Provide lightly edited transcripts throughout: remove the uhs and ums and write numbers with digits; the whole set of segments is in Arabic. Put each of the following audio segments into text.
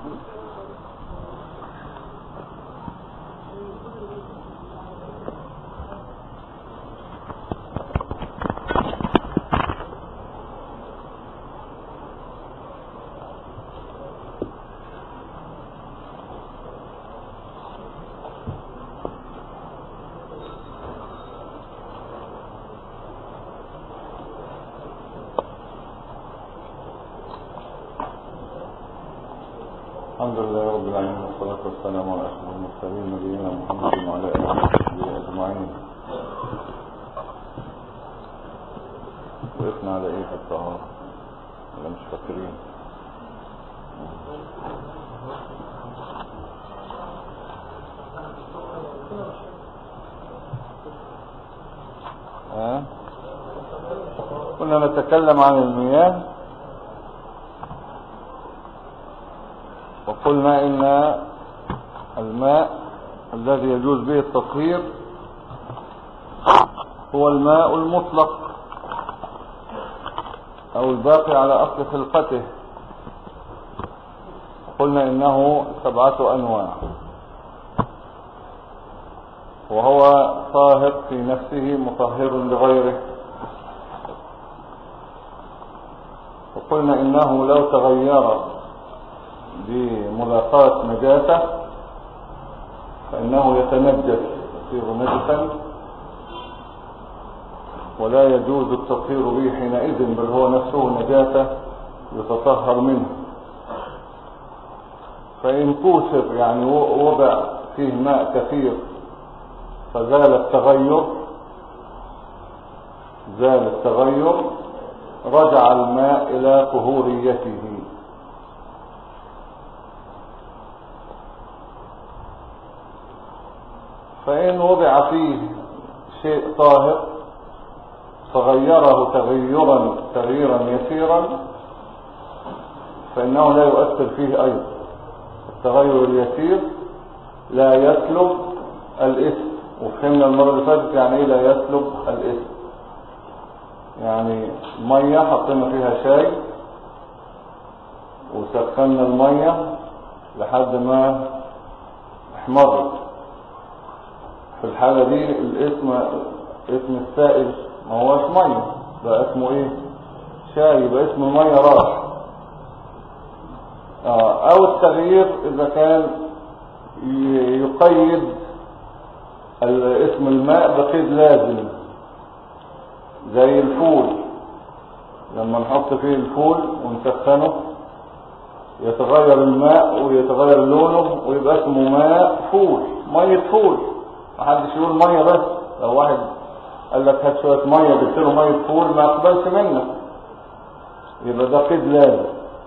الحمد لله رب العالمين، والصلاة والسلام على أشرف المرسلين نبينا محمد وعلى آله وصحبه أجمعين. وقفنا على إيه حتى ولا مش فاكرين؟ كنا نتكلم عن المياه، وقلنا إن الماء الذي يجوز به التطهير هو الماء المطلق أو الباقي على أصل خلقته. قلنا إنه 7 أنواع، وهو طاهر في نفسه مطهر لغيره. وقلنا إنه لو تغير بملاقاة نجاسة فإنه يتنجس يصير نجسا، ولا يجوز التطهير به حينئذ، بل هو نفسه نجاسة يتطهر منه. فإن كوثر يعني وضع فيه ماء كثير فزال التغير، رجع الماء إلى طهوريته. فإن وضع فيه شيء طاهر فغيره تغييرا يسيرا فإنه لا يؤثر فيه أيضا. التغير اليسير لا يسلب الإثم، وفهمنا المرة اللي فاتت يعني إيه لا يسلب الإثم. يعني مية حطينا فيها شاي وسخنا المية لحد ما احمرت، في الحالة دي اسم السائل ما هوش مية، ده اسمه ايه؟ شاي، يبقى اسم المية راح. او التغيير اذا كان يقيد اسم الماء بقيد لازم، زي الفول. لما نحط فيه الفول ونسخنه يتغير الماء ويتغير لونه ويبقى اسمه ماء فول، مية فول. محدش يقول مية بس. لو واحد قال لك هات شوية مية جبت له مية فول ما اقبلش منك، يبقى ده قيد لازم.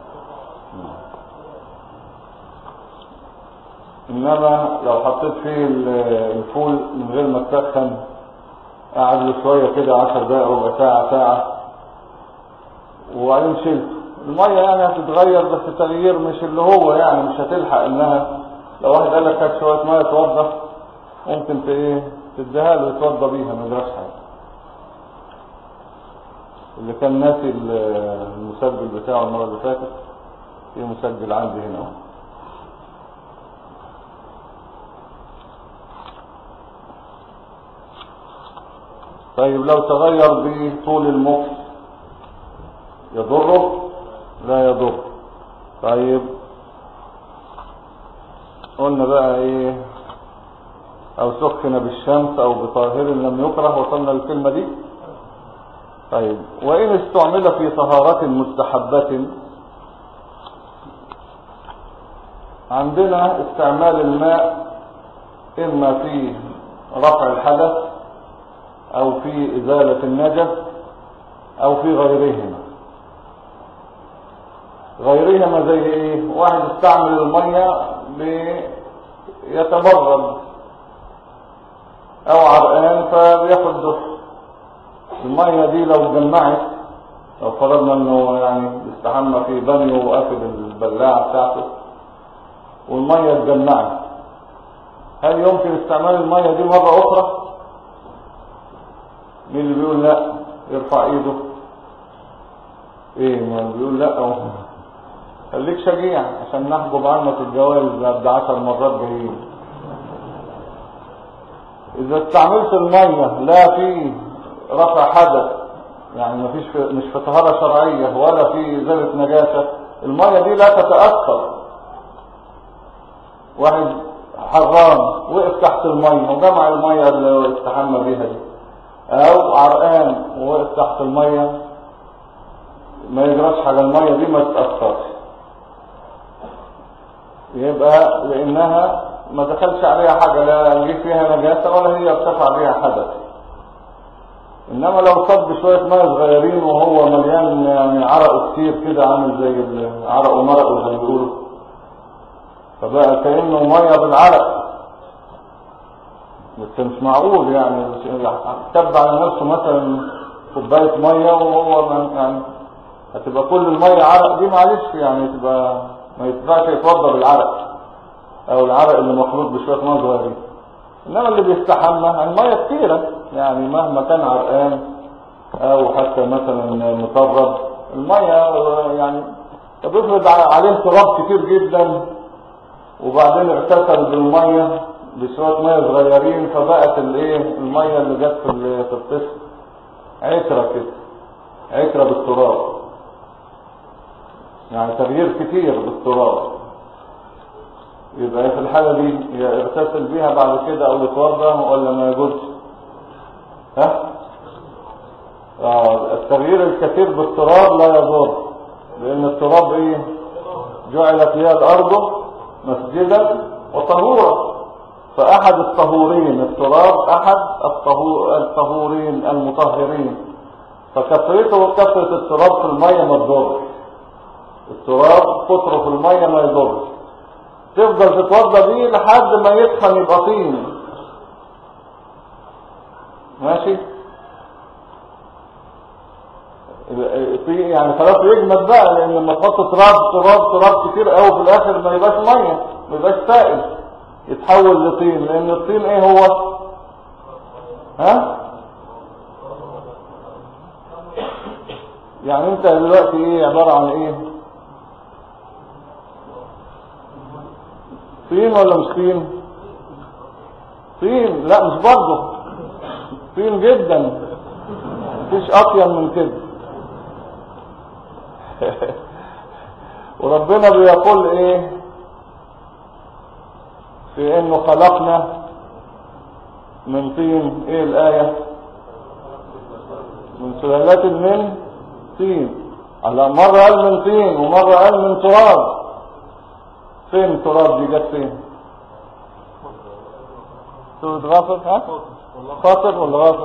انما لو حطيت فيه الفول من غير ما تسخن، قعد له شوية كده 10 دقائق ربع ساعة وبعدين شلته، المية يعني هتتغير، بس تغيير مش اللي هو يعني مش هتلحق انها. لو واحد قال لك هات شوية مية توضى، ممكن تديها له يتوضى بيها ما يجراش حاجة. اللي كان ناسي المسجل بتاعه المرة اللي فاتت، في مسجل عندي هنا. طيب لو تغير بطول المكس يضره؟ لا يضر. طيب قلنا بقى ايه؟ او سخن بالشمس او بطاهر لم يكره، وصلنا للكلمة دي. طيب وإن استعمل في طهارة مستحبة، عندنا استعمال الماء إما في رفع الحدث أو في إزالة النجس أو في غيرهما زي إيه؟ واحد استعمل المية ليتبرد أو عرقان فبياخد دفء. المية دي لو اتجمعت، لو فرضنا انه يعني يستحمى في بانيو وقافل البلاعة بتاعته والمية اتجمعت، هل يمكن استعمال المية دي مرة اخرى؟ مين اللي بيقول لا؟ يرفع ايده. ايه ما بيقول لا؟ خليك شجيع عشان نحجب عنك الجوائز بعد 10 مرات جايين. اذا استعملت المية لا في رفع حدث، يعني مش في طهارة شرعية ولا في ازالة نجاسة، المية دي لا تتأثر. واحد حران وقف تحت المية وجمع المية اللي استحمى بيها دي، او عرقان ووقف تحت المية، ما يجراش حاجة، المية دي ما تتأثرش، يبقى لانها ما دخلش عليها حاجة، لا جه فيها نجاسة ولا هي ارتفع بيها حدث. انما لو صب شوية مية صغيرين وهو مليان يعني عرق كتير كده، عامل زي عرق ومرق زي ما بيقولوا، فبقى كأنه مية بالعرق، بس مش معقول يعني تب على نفسه مثلا كوباية مية وهو يعني هتبقى كل المية عرق، دي معلش يعني تبقى ما يتبعش يتوضى بالعرق او العرق اللي مخلوط بشوية مية صغيرين. انما اللي بيستحمى المية كتيرة، يعني مهما كان عرقان او حتى مثلا مطرب، المية يعني بيفرض عليه تراب كتير جدا، وبعدين اغتسل بالمية بشوية مية صغيرين، فبقت المية اللي جت في الطفل عكرة كده، عكرة بالتراب، يعني تغيير كتير بالتراب. يبقى في الحالة دي يغتسل بيها بعد كده او يتوضا ولا ما يجوزش؟ التغيير الكثير بالتراب لا يضر، لان التراب جعلت لي الارض مسجدا وطهورا، فاحد الطهورين التراب، احد الطهورين المطهرين، فكثرته وكثرة التراب في المية ما تضر، التراب كثره في المية ما يضر، تفضل تتوضى بيه لحد ما يدخن يبقى طين، ماشي، يعني خلاص يجمد بقى، لان لما تحط تراب كتير قوي في الاخر ما يبقاش ميه، ما يبقاش سائل، يتحول لطين، لان الطين هو يعني انت دلوقتي عبارة عن طين ولا مش طين؟ طين، لا مش برضه طين جدا، مفيش اطين من كده. وربنا بيقول في انه خلقنا من طين، الآية؟ من سلالات من طين. الله، مرة قال من طين ومرة قال من تراب. فين التراب دي جت فين؟ سورة غافر؟ خاطر ولا غافر؟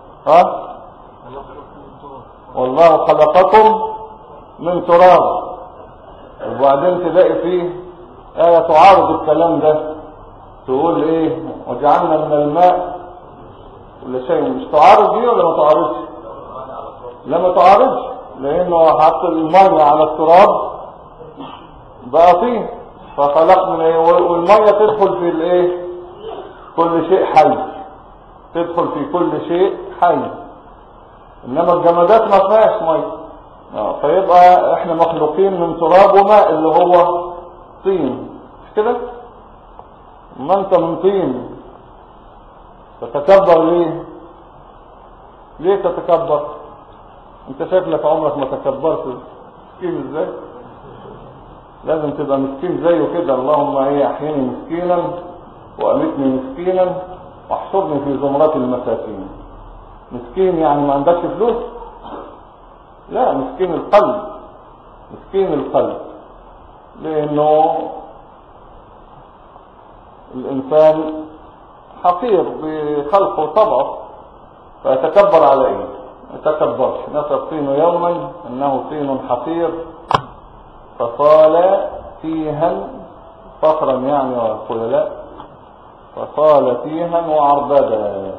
والله خلقكم من تراب، وبعدين تلاقي فيه آية تعارض الكلام ده، تقول وجعلنا من الماء كل شيء. مش تعارض دي ولا ما تعارضش؟ لا ما تعارضش، لانه حط المية على التراب بقى طين، فخلق من والمية تدخل في كل شيء حي، تدخل في كل شيء حي، انما الجمادات ما فيهاش مية، فيبقى احنا مخلوقين من تراب وماء اللي هو طين، مش كده؟ ما انت من طين، تتكبر ليه تتكبر؟ انت شكلك عمرك ما تكبرت، مسكين ازاي؟ لازم تبقى مسكين زيه كده، اللهم احيني مسكينا وامتني مسكينا واحشرني في زمرات المساكين. مسكين يعني ما عندكش فلوس؟ لا، مسكين القلب، مسكين القلب، لانه الانسان حقير بخلقه وطبعه، فيتكبر على ما يتكبرش. نسى الطين يوما انه طين حقير فصال تيها فخرا يعني وخللاء، فصال تيها وعربدا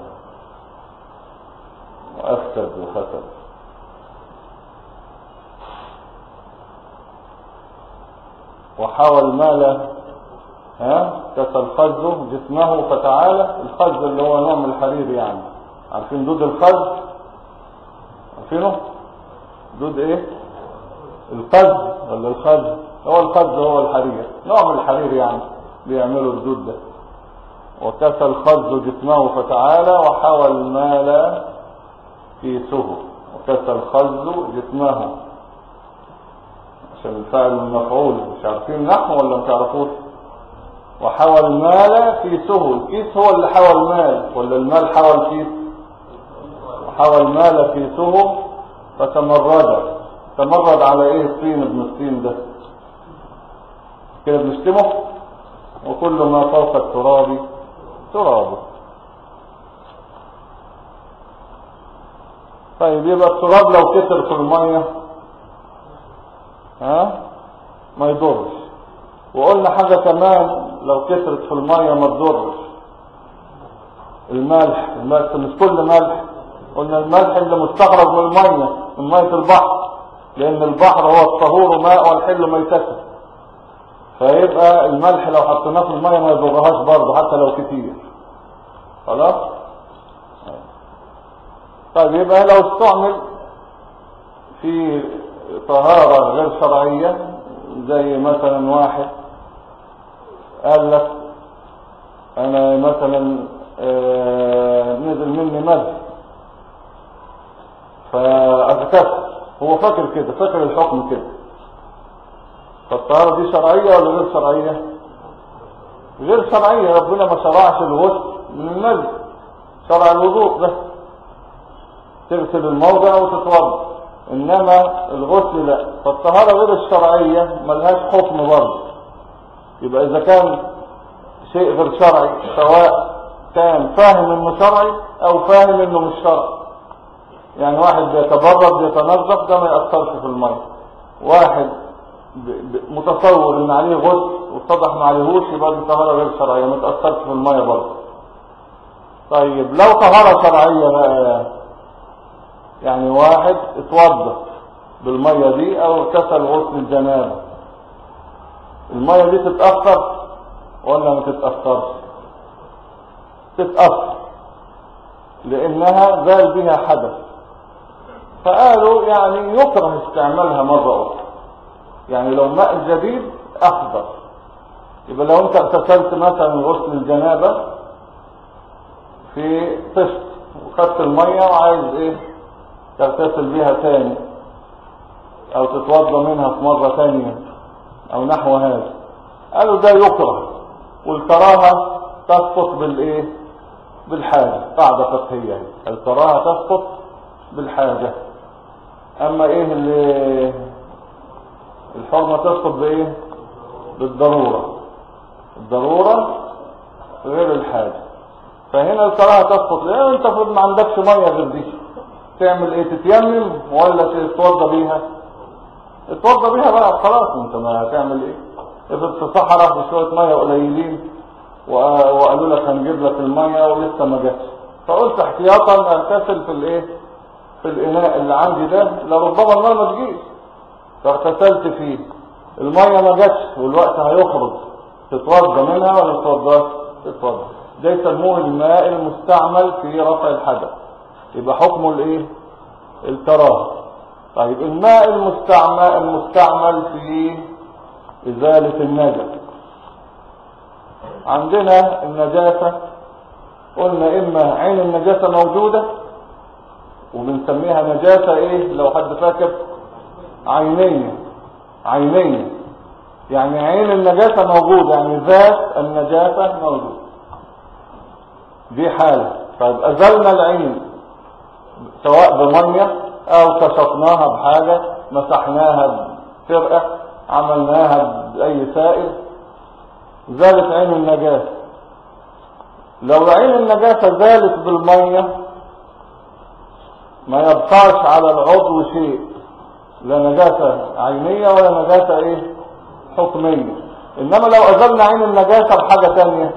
وافسد وفسد. وحاول المال كسى الخز جسمه فتعالى. الخز اللي هو نوع من الحرير، يعني عارفين دود الخز؟ عارفينه دود الخز ولا الخز؟ هو الخز هو الحرير، نوع من الحرير يعني بيعملوا الدود ده. وكسى الخز جسمه فتعالى وحوى المال كيسه. وكسى الخز جسمه عشان الفاعل المفعول. مش عارفين نحو ولا ما تعرفوش؟ وحوى المال كيسه. الكيس هو اللي حوى المال ولا المال حوى الكيس؟ وحوى المال كيسه فتمرد. تمرد على ايه الطين ابن الطين ده كده بنشتمه؟ وكل ما فوق التراب ترابه. طيب يبقى التراب لو كتر في المية ما يضرش. وقلنا حاجة كمان لو كترت في المية ما تضرش، الملح. مش كل ملح، قلنا الملح اللي مستخرج من المية، من مية البحر، لان البحر هو الطهور ماء والحل ميتته. فيبقى الملح لو حطيناه في المية ما يضرهاش برضه حتى لو كتير. خلاص. طيب يبقى لو استعمل في طهارة غير شرعية، زي مثلا واحد قال لك انا مثلا نزل مني مد فاغتسل، هو فاكر كده، فاكر الحكم كده، فالطهارة دي شرعية ولا غير شرعية؟ غير شرعية. ربنا ما شرعش الغسل من المد، شرع الوضوء بس، تغسل الموضع وتتوضا، انما الغسل لا. فالطهارة غير الشرعية ملهاش حكم برضه. يبقى اذا كان شيء غير شرعي، سواء كان فاهم انه شرعي او فاهم انه مش شرعي، يعني واحد بيتبرد بيتنظف ده ما يأثرش في المية. واحد متصور ان عليه غسل واتضح ما عليهوش، يبقى دي طهارة غير شرعية ما تأثرش في المية برضه. طيب لو طهارة شرعية بقى، يعني واحد اتوضى بالمية دي او اغتسل غسل الجنابة، المية دي تتأثر ولا ما تتأثرش؟ تتأثر، لانها زال بها حدث. فقالوا يعني يكره استعمالها مرة اخرى، يعني لو ماء جديد افضل. يبقى لو انت اغتسلت مثلا غسل الجنابة في طشت وخدت المية وعايز ايه تغتسل بيها تاني او تتوضى منها في مرة تانية او نحو هذا، قالوا ده يكره، والكراهة تسقط بالايه؟ بالحاجة. قاعدة فقهية، الكراهة تسقط بالحاجة. اما ايه اللي الحرمة تسقط بايه؟ بالضرورة. الضرورة غير الحاجة. فهنا الكراهة تسقط ليه؟ انت ما عندكش مية غير دي، تعمل ايه؟ تتيمم ولا تتوضى بيها؟ تتوضى بيها بقى خلاص. انت ما هتعمل ايه؟ افرض في صحراء بشوية مية قليلين وقالوا لك هنجيب لك المية ولسه ما جاتش، فقلت احتياطا اغتسل في الايه؟ في الاناء اللي عندي ده، لربما المية ما تجيش، فاغتسلت فيه، المية ما جاتش والوقت هيخرج، تتوضى منها ولا تتوضاش؟ تتوضى. ده يسموه الماء المستعمل في رفع الحدث، يبقى حكمه الايه؟ الكراهه. طيب الماء المستعمل في ازالة النجس، عندنا النجاسة قلنا اما عين النجاسة موجودة وبنسميها نجاسة ايه لو حد فاكر؟ عينية. يعني عين النجاسة موجودة، يعني ذات النجاسة موجودة، دي حالة. طيب ازلنا العين سواء بمية او كشفناها بحاجة، مسحناها بفرقة، عملناها بأي سائل، زالت عين النجاسة. لو عين النجاسة زالت بالمية ما يبقاش على العضو شيء، لا نجاسة عينية ولا نجاسة ايه؟ حكمية. انما لو ازلنا عين النجاسة بحاجة تانية،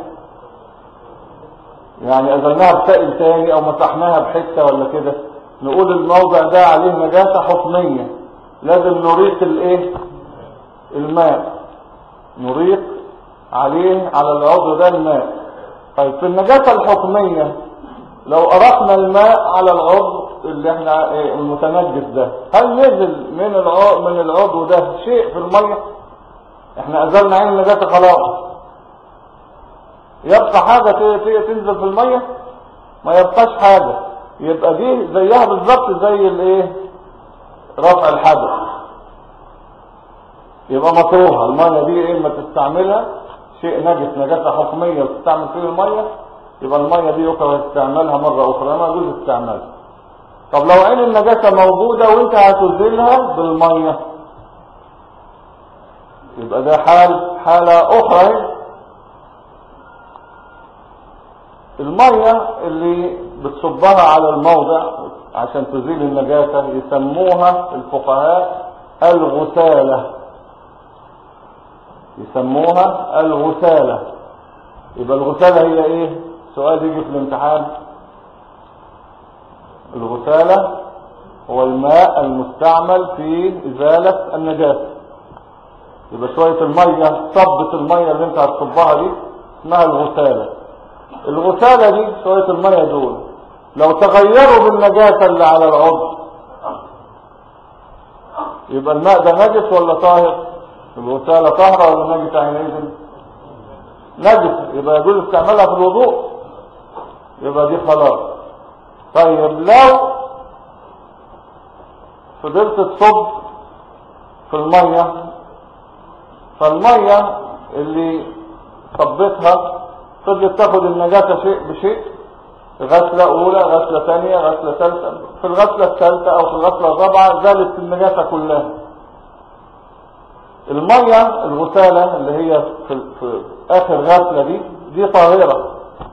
يعني ازلناها بسائل تاني او مسحناها بحتة ولا كده، نقول الموضع ده عليه نجاسة حكمية، لازم نريق الايه؟ الماء، نريق عليه على العضو ده الماء. طيب في النجاسة الحكمية لو أرقنا الماء على العضو اللي احنا المتنجس ده، هل نزل من العضو ده شيء في المية؟ احنا ازلنا عين النجاسة خلاص، يبقى حاجة تنزل في المية؟ ما يبقاش حاجة. يبقى دي زيها بالظبط زي الايه، رفع الحدث. يبقى مكروهة المية دي، ايه ما تستعملها شيء نجس، نجاسة حكمية وتستعمل فيه المية، يبقى المية دي يكره استعمالها مرة اخرى، ما يجوز استعمالها. طب لو عين النجاسة موجودة وانت هتزيلها بالمية، يبقى ده حالة اخرى. المية اللي بتصبها على الموضع عشان تزيل النجاسة يسموها الفقهاء الغسالة، يسموها الغسالة. يبقى الغسالة هي ايه؟ سؤال يجي في الامتحان. الغسالة هو الماء المستعمل في ازالة النجاسة. يبقى شوية المية، صبة المية اللي انت هتصبها دي اسمها الغسالة. الغسالة دي شوية المية دول لو تغيروا بالنجاسة اللي على العضو، يبقى الماء ده نجس ولا طاهر؟ الغسالة طاهرة ولا نجس عينئذ؟ نجس، يبقى يجوز استعمالها في الوضوء، يبقى دي خلاص. طيب لو فضلت تصب في المية، فالمية اللي صبتها فضلت تاخد النجاسة شيء بشيء، غسلة أولى، غسلة ثانية، غسلة ثالثة، في الغسلة الثالثة أو في الغسلة الرابعة زالت النجاسة كلها. المية الغسالة اللي هي في آخر غسلة دي طاهرة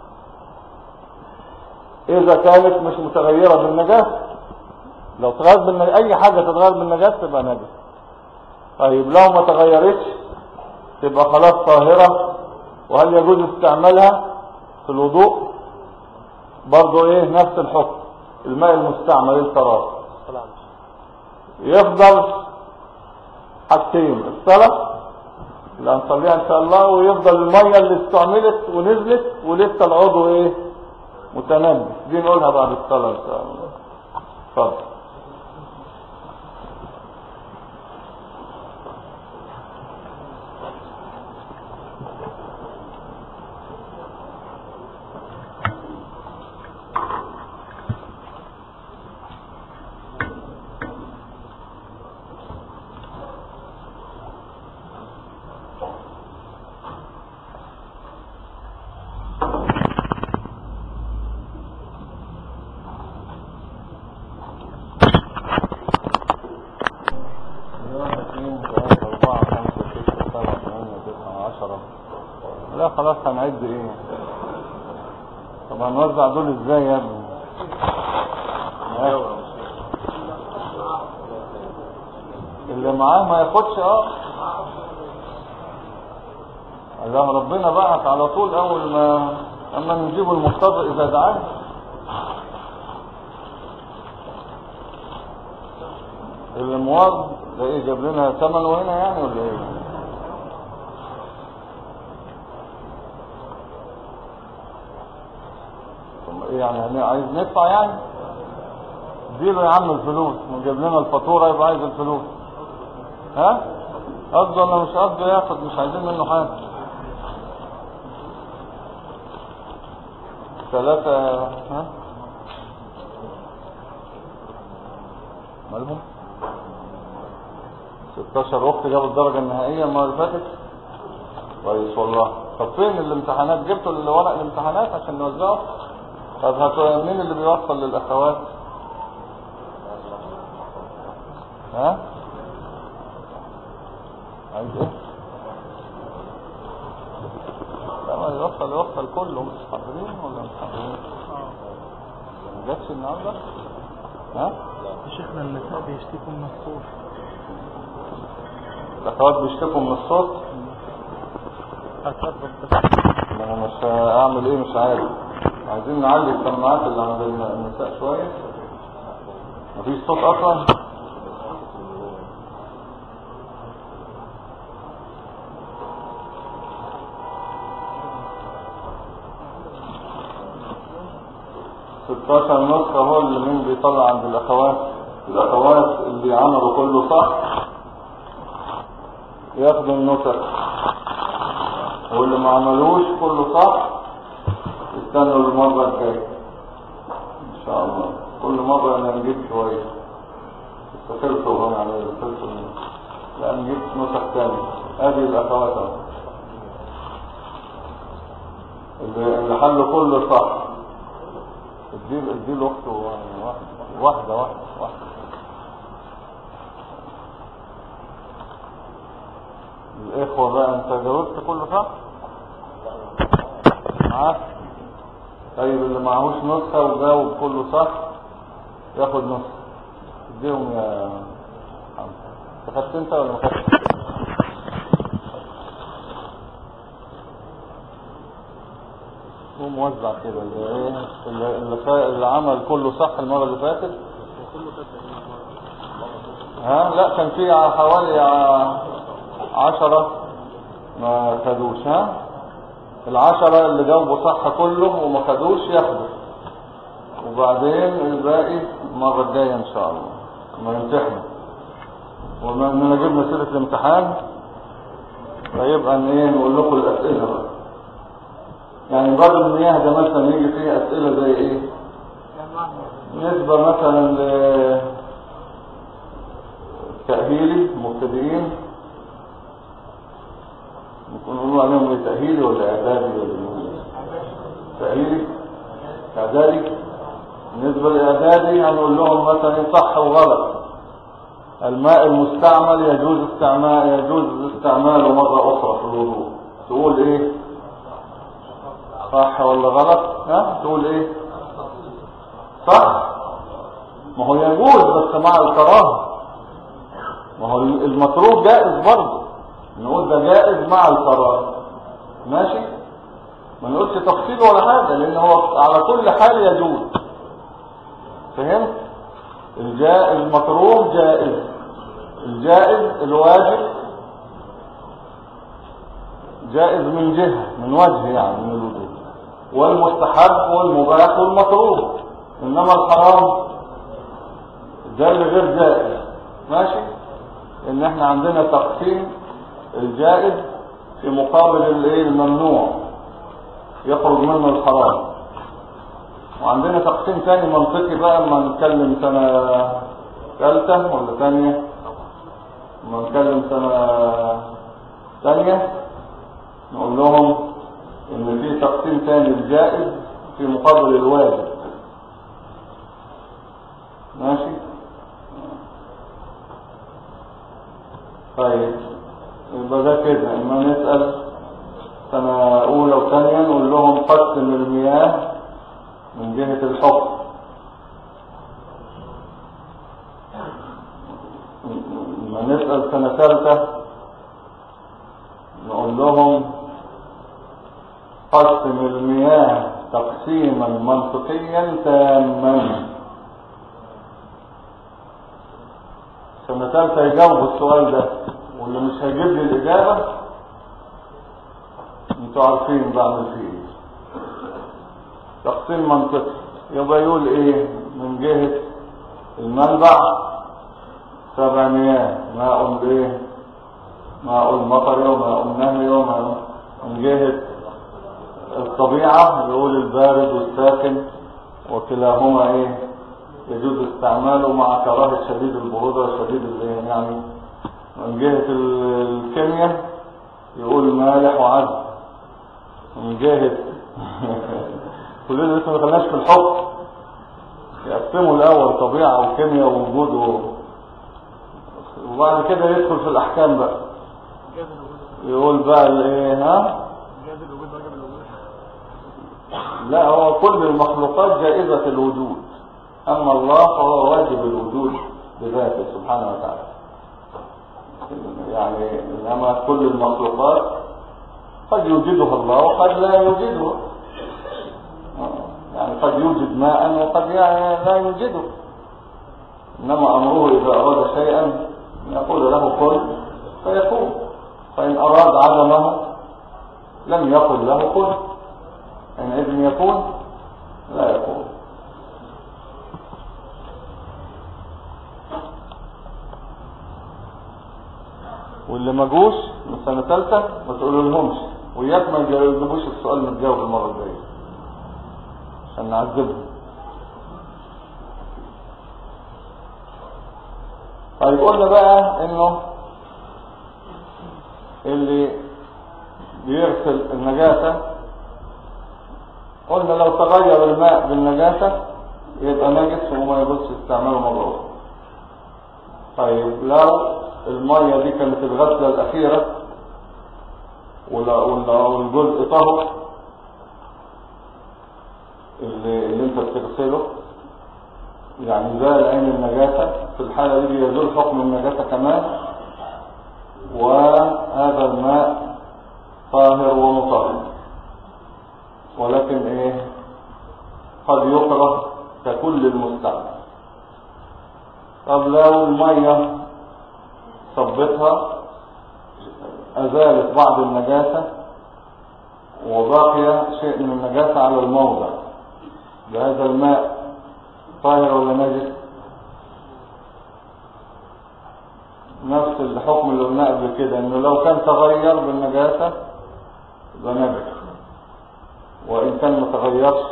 إذا كانت مش متغيرة بالنجاسة. لو تغير أي حاجة تتغير بالنجاسة تبقى نجس. طيب لو ما تغيرتش تبقى خلاص طاهرة. وهل يجوز استعمالها في الوضوء؟ برضو ايه نفس الحكم. الماء المستعمل الطراز يفضل حاجتين: الصلاة اللي هنصليها ان شاء الله، ويفضل المية اللي استعملت ونزلت ولسه العضو ايه متنجس، دي نقولها بعد الصلاة ان شاء الله. اتفضل. لا خلاص هنعد ايه؟ طب هنوزع دول ازاي يا ابني؟ اللي معاه ما ياخدش. الله ربنا بعت على طول اول ما اما نجيب المضطر اذا دعاه. اللي موظف ده ايه جاب لنا ثمنه هنا يعني ولا ايه؟ يعني عايز ندفع يعني؟ اديله يا عم الفلوس، وجاب لنا الفاتوره يبقى عايز الفلوس. ها قصده ولا مش قصده ياخد؟ مش عايزين منه حاجه. 3 ها مالهم 16 اخت جابوا الدرجه النهائيه المره اللي فاتت. كويس والله. طب فين الامتحانات؟ جبتوا ورق الامتحانات عشان نوزعه؟ طب مين اللي بيوصل للاخوات؟ ها عايز ايه؟ لا ما يوصل كله. مش حاضرين ولا مش حاضرين؟ ما جاتش النهارده؟ ها يا شيخنا النساء بيشتكوا من الصوت. الاخوات بيشتكوا من الصوت؟ انا مش هعمل ايه مش عارف. عايزين نعلي السماعات اللي عند النساء شويه. مفيش صوت اصلا. نسخة هو اللي مين بيطلع عند الأخوات اللي عملوا كله صح. ياخدوا النسخ، واللي ما عملوش كله صح استنوا المرة الجاية ان شاء الله. كل مرة انا نجيب شوية استخلصوا هم يعني استخلصوا منه، لا نجيب نسخ تاني. هذه الاخوات اللي حلوا كله صح. اديله اخته واحدة. الاخوة بقى انت جاوبت كله صح معاك؟ طيب اللي معهوش نسخة وجاوب كله صح ياخد نسخة. اديهم يا محمد. خدت انت ولا ما خدتش؟ هو موزع كده اللي عمل كله صح المرة اللي فاتت. لا كان في حوالي 10 ما خدوش. ال10 اللي جاوبوا صح كله وما خدوش ياخدوا، وبعدين الباقي المرة الجاية ان شاء الله ما يمتحنوا. وما جبنا سيرة الامتحان فيبقى نقول لكم الاسئلة بقى. يعني بعد المياه ده مثلا يجي فيه اسئلة زي ايه؟ نسبة مثلا لتأهيلي مبتدئين، ممكن نقول عليهم ايه، تأهيلي ولا اعدادي ولا تأهيلي اعدادي. بالنسبة للاعدادي هنقول لهم مثلا صح وغلط. الماء المستعمل يجوز استعماله مرة اخرى في الوضوء. تقول ايه صح ولا غلط؟ تقول ايه صح. ما هو يجوز بس مع الكراهه. ما هو المكروه جائز برضه، نقول ده جائز مع الكراهه ماشي. ما نقولش تفصيل ولا حاجه لان هو على كل حال يجوز. فهمت؟ المكروه جائز، الجائز الواجب جائز من جهه من وجه يعني من الوجوه، والمستحب والمباح والمكروه. انما الحرام ده اللي غير جائز ماشي. ان احنا عندنا تقسيم الجائز في مقابل الممنوع يخرج منه الحرام، وعندنا تقسيم ثاني منطقي بقى اما نتكلم سنة ثالثة ولا ثانية، اما نتكلم سنة ثانية نقول لهم ان في تقسيم ثاني الجائز في مقابل الواجب ماشي. طيب يبقى ده كده. اما نسأل سنة اولى وثانية نقول لهم قسم المياه من جهة الحكم. لما نسأل سنة ثالثة نقول لهم قسم المياه تقسيما منطقيا تاما. سنة ثالثة يجاوب السؤال ده، واللي مش هيجيب لي الإجابة انتوا عارفين بعمل فيه ايه. تقسيم منطقي يبقى يقول ايه من جهة المنبع 7 مياه، ماء ايه ماء المطر وماء النهر وماء. من جهة الطبيعة يقول البارد والساكن وكلاهما ايه يجوز استعماله مع كراهة شديد البرودة وشديد الزين يعني. من جهة الكيمياء يقول مالح وعذب. من جهة كلنا لسه ما دخلناش في الحكم، يقسموا الاول طبيعة وكيمياء ووجود وبعد كده يدخل في الاحكام بقى. يقول بقى الايه لا هو كل المخلوقات جائزة الوجود، اما الله فهو واجب الوجود بذاته سبحانه وتعالى. يعني انما كل المخلوقات قد يوجدها الله وقد لا يوجدها. يعني قد يوجد ماء وقد لا يوجده. انما امره اذا اراد شيئا يقول له كن فيكون، فان اراد عدمه لم يقل له كن، حينئذ يكون لا يكون. واللي ما جوش من سنة ثالثة ما تقولولهمش، وياك ما يجاوبوش السؤال متجاوب المرة الجاية عشان نعذبهم. طيب قلنا بقى انه اللي بيغسل النجاسة، قلنا لو تغير الماء بالنجاسة يبقى نجس وما يجوزش استعماله مرة أخرى. طيب لو المية دي كانت الغسلة الأخيرة والجزء طهر اللي انت بتغسله، يعني زال عين النجاسة، في الحالة دي بيزول حكم النجاسة كمان، وهذا الماء طاهر ومطهر، ولكن ايه قد يكره ككل المستعمل. طب لو المية صبتها أزالت بعض النجاسة وبقي شيء من النجاسة على الموضع، بهذا الماء طاهر ولا نجس؟ نفس الحكم اللي قلناه قبل كده، انه لو كان تغير بالنجاسة يبقى نجس، وإن كان ما تغيرش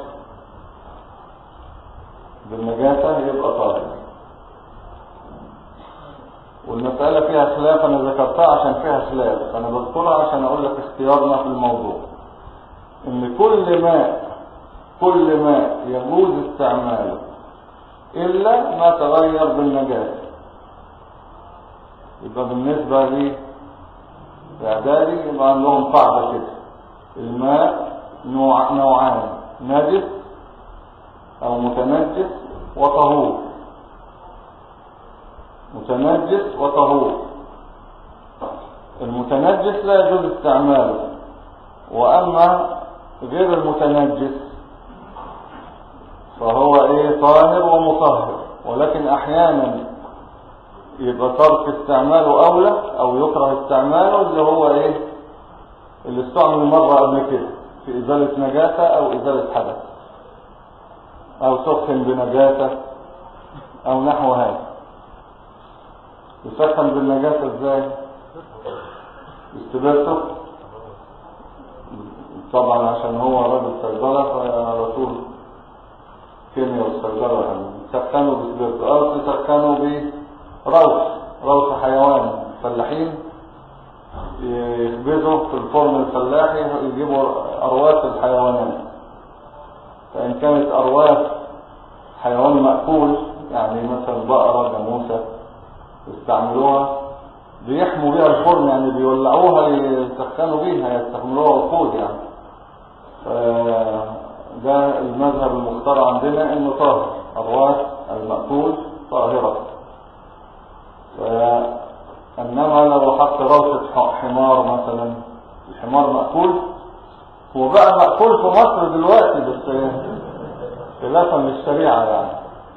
بالنجاسة يبقى طاهر. والمسألة فيها خلاف، أنا ذكرتها عشان فيها خلاف، أنا بذكرها عشان أقول لك اختيارنا في الموضوع. إن كل ماء يجوز استعماله إلا ما تغير بالنجاسة. يبقى بالنسبة لي إعدادي يبقى عندهم قاعدة كده: الماء نوعان، نجس أو متنجس وطهور. متنجس وطهور. المتنجس لا يجوز استعماله، وأما غير المتنجس فهو طاهر ومطهر، ولكن أحيانا يبقى ترك استعماله أولى أو يكره استعماله، اللي هو اللي استعمل مرة قبل كده في إزالة نجاسة أو إزالة حدث أو سخن بنجاسة أو نحو هذا. يسخن بالنجاسة ازاي؟ استبرته طبعا عشان هو راجل صيدلة فعلى طول كيمياء والصيدلة، يعني يسخنوا باستبرته أو يسخنوا بروث حيوان. فلاحين يخبزوا في الفرن الفلاحي يجيبوا أرواث الحيوانات، فإن كانت أرواث حيوان مأكول يعني مثلا بقرة جاموسة يستعملوها بيحموا بيها الفرن، يعني بيولعوها يسخنوا بيها يستعملوها وقود يعني. ده المذهب المختار عندنا انه طاهر، أرواث المأكول طاهرة. انما لو حط روثة حمار مثلا، الحمار مأكول، هو بقى مأكول في مصر دلوقتي بس خلافا للشريعة يعني.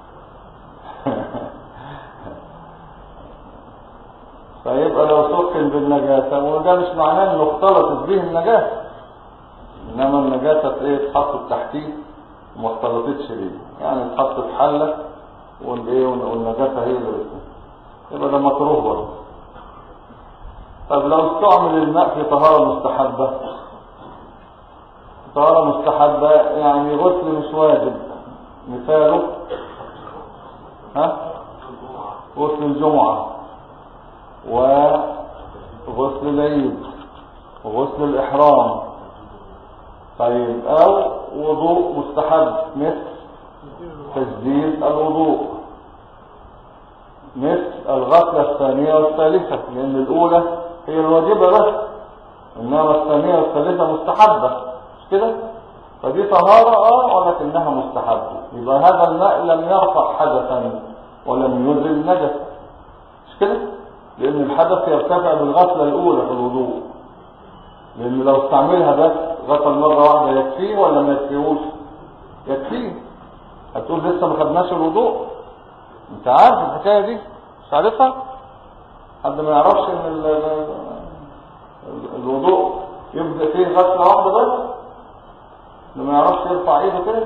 فيبقى لو سخن بالنجاسة، وده مش معناه انه اختلطت به النجاسة، انما النجاسة اتحطت تحتيه وما اختلطتش بيه، يعني اتحطت في حلة والنجاسة هي اللي يبقى ده مكروه برضه. طب لو استعمل الماء في طهارة مستحبة، طهارة مستحبة يعني غسل مش واجب، مثاله غسل الجمعة وغسل العيد وغسل الإحرام. طيب أو وضوء مستحب مثل تجديد الوضوء، مثل الغسلة الثانية والثالثة، لأن الأولى هي الواجبة بس، إنما الثانية والثالثة مستحبة، مش كده؟ فدي طهارة ولكنها مستحبة. يبقى هذا الماء لم يرفع حدثا ولم يزل نجسا، مش كده؟ لأن الحدث يرتفع بالغسلة الأولى في الوضوء، لأن لو استعملها بس غسل مرة واحدة يكفيه ولا ما يكفيهوش؟ يكفيه. هتقول لسه ما خدناش الوضوء؟ انت عارف الحكاية دي؟ مش عارفها؟ حد ما يعرفش ان الوضوء يبدأ فيه غسلة واحدة بس؟ اللي ما يعرفش يرفع ايده كده؟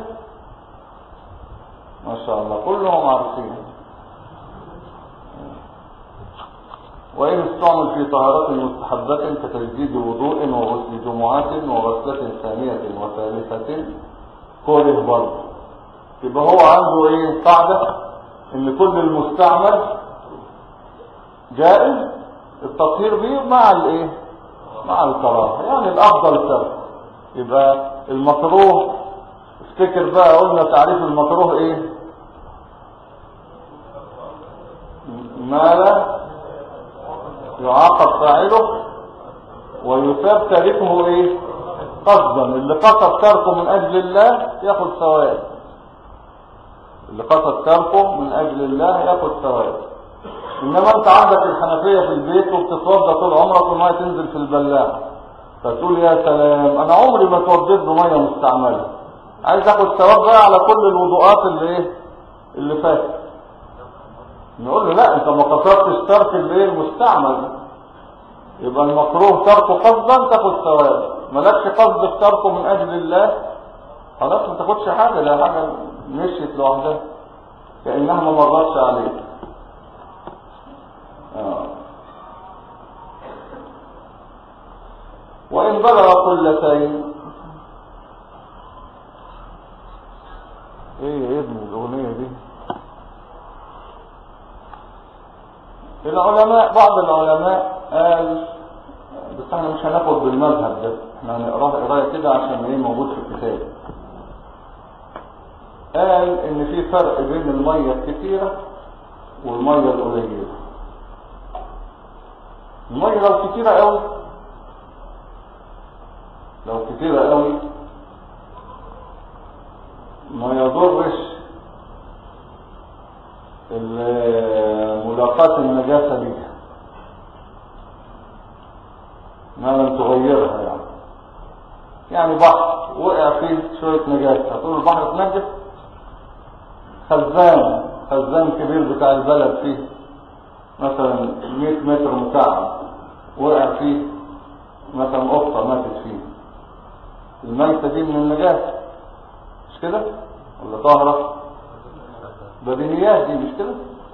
ما شاء الله كلهم عارفين. وإن استعمل في طهارة مستحبة كتجديد وضوء وغسل جمعات وغسلة ثانية وثالثة كره برضه. يبقى هو عنده ايه قاعدة ان كل المستعمل جائز التطهير به مع الايه مع الكراهه، يعني الافضل ترك. يبقى المكروه، افتكر بقى قلنا تعريف المكروه ايه؟ ما لا يعاقب فاعله ويثاب تاركه ايه قصدا. اللي قصد تركه من اجل الله ياخد ثواب، اللي قصد تركه من اجل الله ياخد ثواب. انما انت عندك الحنفيه في البيت وبتتوضى طول عمرك والميه تنزل في البلاعه، فتقول يا سلام انا عمري ما اتوضيت بميه مستعمله، عايز اخد ثواب بقى على كل الوضوءات اللي فاتت. نقول له لا، انت ما قصدتش ترك المستعمل، يبقى المكروه تركه قصدا تاخد ثواب، مالكش قصد في تركه من اجل الله خلاص ما تاخدش حاجه، لا حاجه مشيت لوحدها كانها ما مرتش عليك. وإن بلغ قلتين، ايه يا ابني الأغنية دي؟ العلماء بعض العلماء قال، بس احنا مش هناخد بالمذهب ده، احنا هنقراه قرايه كده عشان ايه موجود في الكتاب. قال ان في فرق بين المية الكتيرة والمية القليلة. المية لو كتيرة قوي، ما يضرش ملاقاة النجاسة بيها ما لم تغيرها. يعني بحر وقع فيه شوية نجاسة، هتقول البحر اتنجس؟ خزان كبير بتاع البلد فيه مثلا 100 متر مكعب، وقع فيه مثلا قطة ماتت فيه، الميتة دي من النجاسة مش كده؟ ولا طاهرة؟ بديهيات دي مش كده؟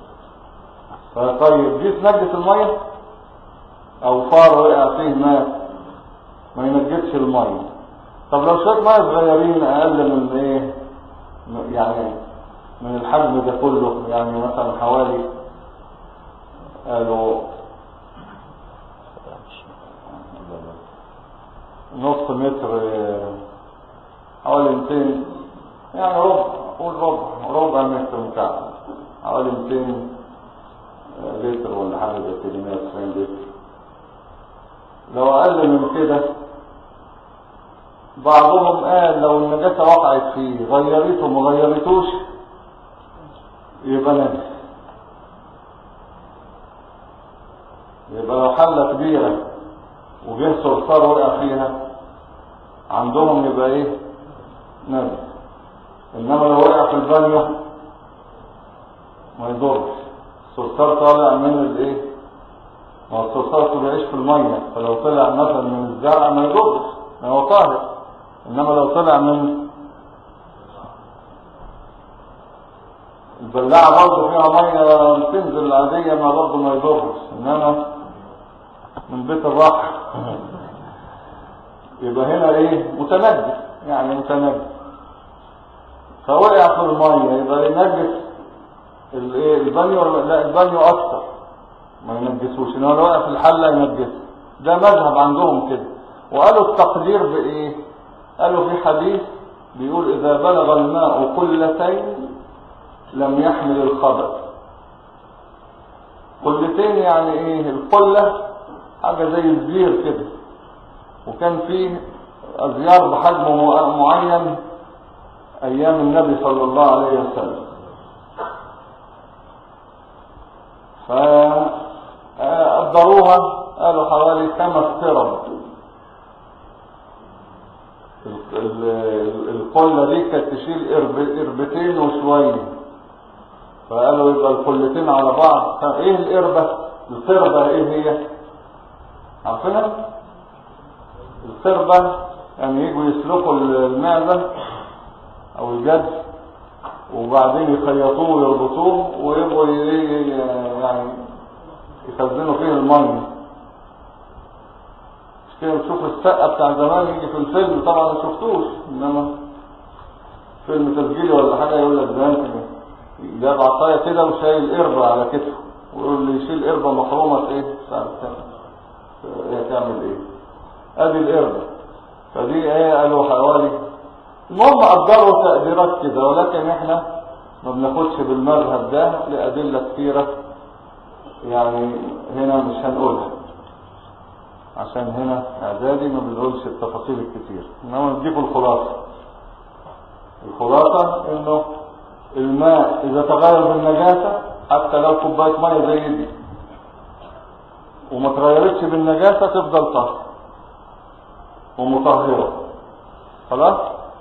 طيب دي تنجس المية؟ او فار وقع فيه مات ما ينجسش المية. طب لو شوية مية صغيرين اقل من ايه يعني من الحجم ده كله، يعني مثلا حوالي قالوا نص متر، حوالي 200، يعني ربع متر مكعب، حوالي 200 لتر ولا حاجة زي كده، 190 لتر. لو اقل من كده بعضهم قال لو النجاسة وقعت فيه غيرته ما غيرتوش يبقى نجس. يبقى لو حلة كبيرة وجه صرصار وقع فيها عندهم يبقى ايه نجس. انما لو وقع في البانيو ما يضرش، الصرصار طالع من الايه، ما الصرصار بيعيش في المية، فلو طلع مثلا من الزرع ما يضرش، ما هو طاهر. انما لو طلع من البلاعة برضه فيها مية تنزل العادية ما برضه ما يضرش، انما من بيت الرحم يبقى هنا ايه متنجس، يعني متنجس. فوقع في المية يبقى ينجس الايه البانيو؟ لا البانيو اكتر ما ينجسوش، انما لو وقع في الحلة ينجسه. ده مذهب عندهم كده. وقالوا التقدير بايه؟ قالوا في حديث بيقول اذا بلغ الماء قلتين لم يحمل الخبث. قلتين يعني ايه؟ القلة حاجة زي الزير كده، وكان فيه ازيار بحجم معين ايام النبي صلى الله عليه وسلم. فقدروها قالوا حوالي 5 ترب. القلة دي كانت تشيل قربتين وشوية، فقالوا يبقى القلتين على بعض. ايه القربة ايه هي؟ عارفينها؟ القربة يعني يجوا يسلقوا المعدة او الجد وبعدين يخيطوه ويربطوه ويبقوا يعني يخزنوا فيه المية. مش كده بتشوف السقة بتاع زمان يجي في الفيلم، طبعا ما شفتوش، انما فيلم تسجيلي ولا حاجة يقول لك ده انت جاب عصاية كده وشايل قربة على كتفه، ويقول لي يشيل قربة مخرومة ايه مش عارف هي تعمل ايه، ادي القربة. فدي ايه قالوا حوالي، المهم قدروا تقديرات كده، ولكن احنا ما بناخدش بالمذهب ده لأدلة كثيرة، يعني هنا مش هنقولها عشان هنا اعدادي ما بنقولش التفاصيل الكتير، انما نديكوا الخلاصة. الخلاصة انه الماء اذا تغير بالنجاسة، حتى لو كوباية مية زي دي وما تغيرتش بالنجاسة تفضل طاهرة ومطهرة خلاص.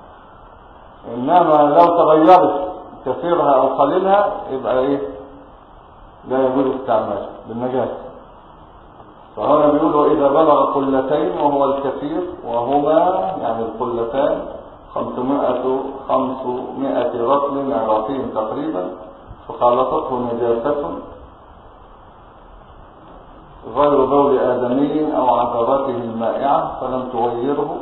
انما لو تغيرت كثيرها او قليلها يبقى ايه، لا يجوز استعمالها بالنجاسة. فهنا بيقولوا اذا بلغ قلتين وهو الكثير، وهما يعني القلتان 500 رطل عراقي تقريبا، فخالطته نجاسة غير بول آدمي أو عذرته المائعة فلم تغيره،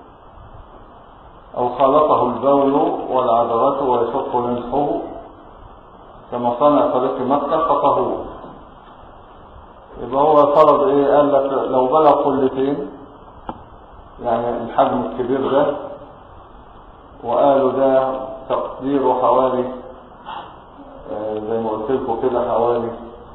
أو خالطه البول والعذرات ويشق منحه كما صنع طريق مكة فطهور. يبقى هو فرض ايه، قال لك لو بلغ قلتين يعني الحجم الكبير ده، وقالوا ده تقديره حوالي زي ما قلت لكم كده حوالي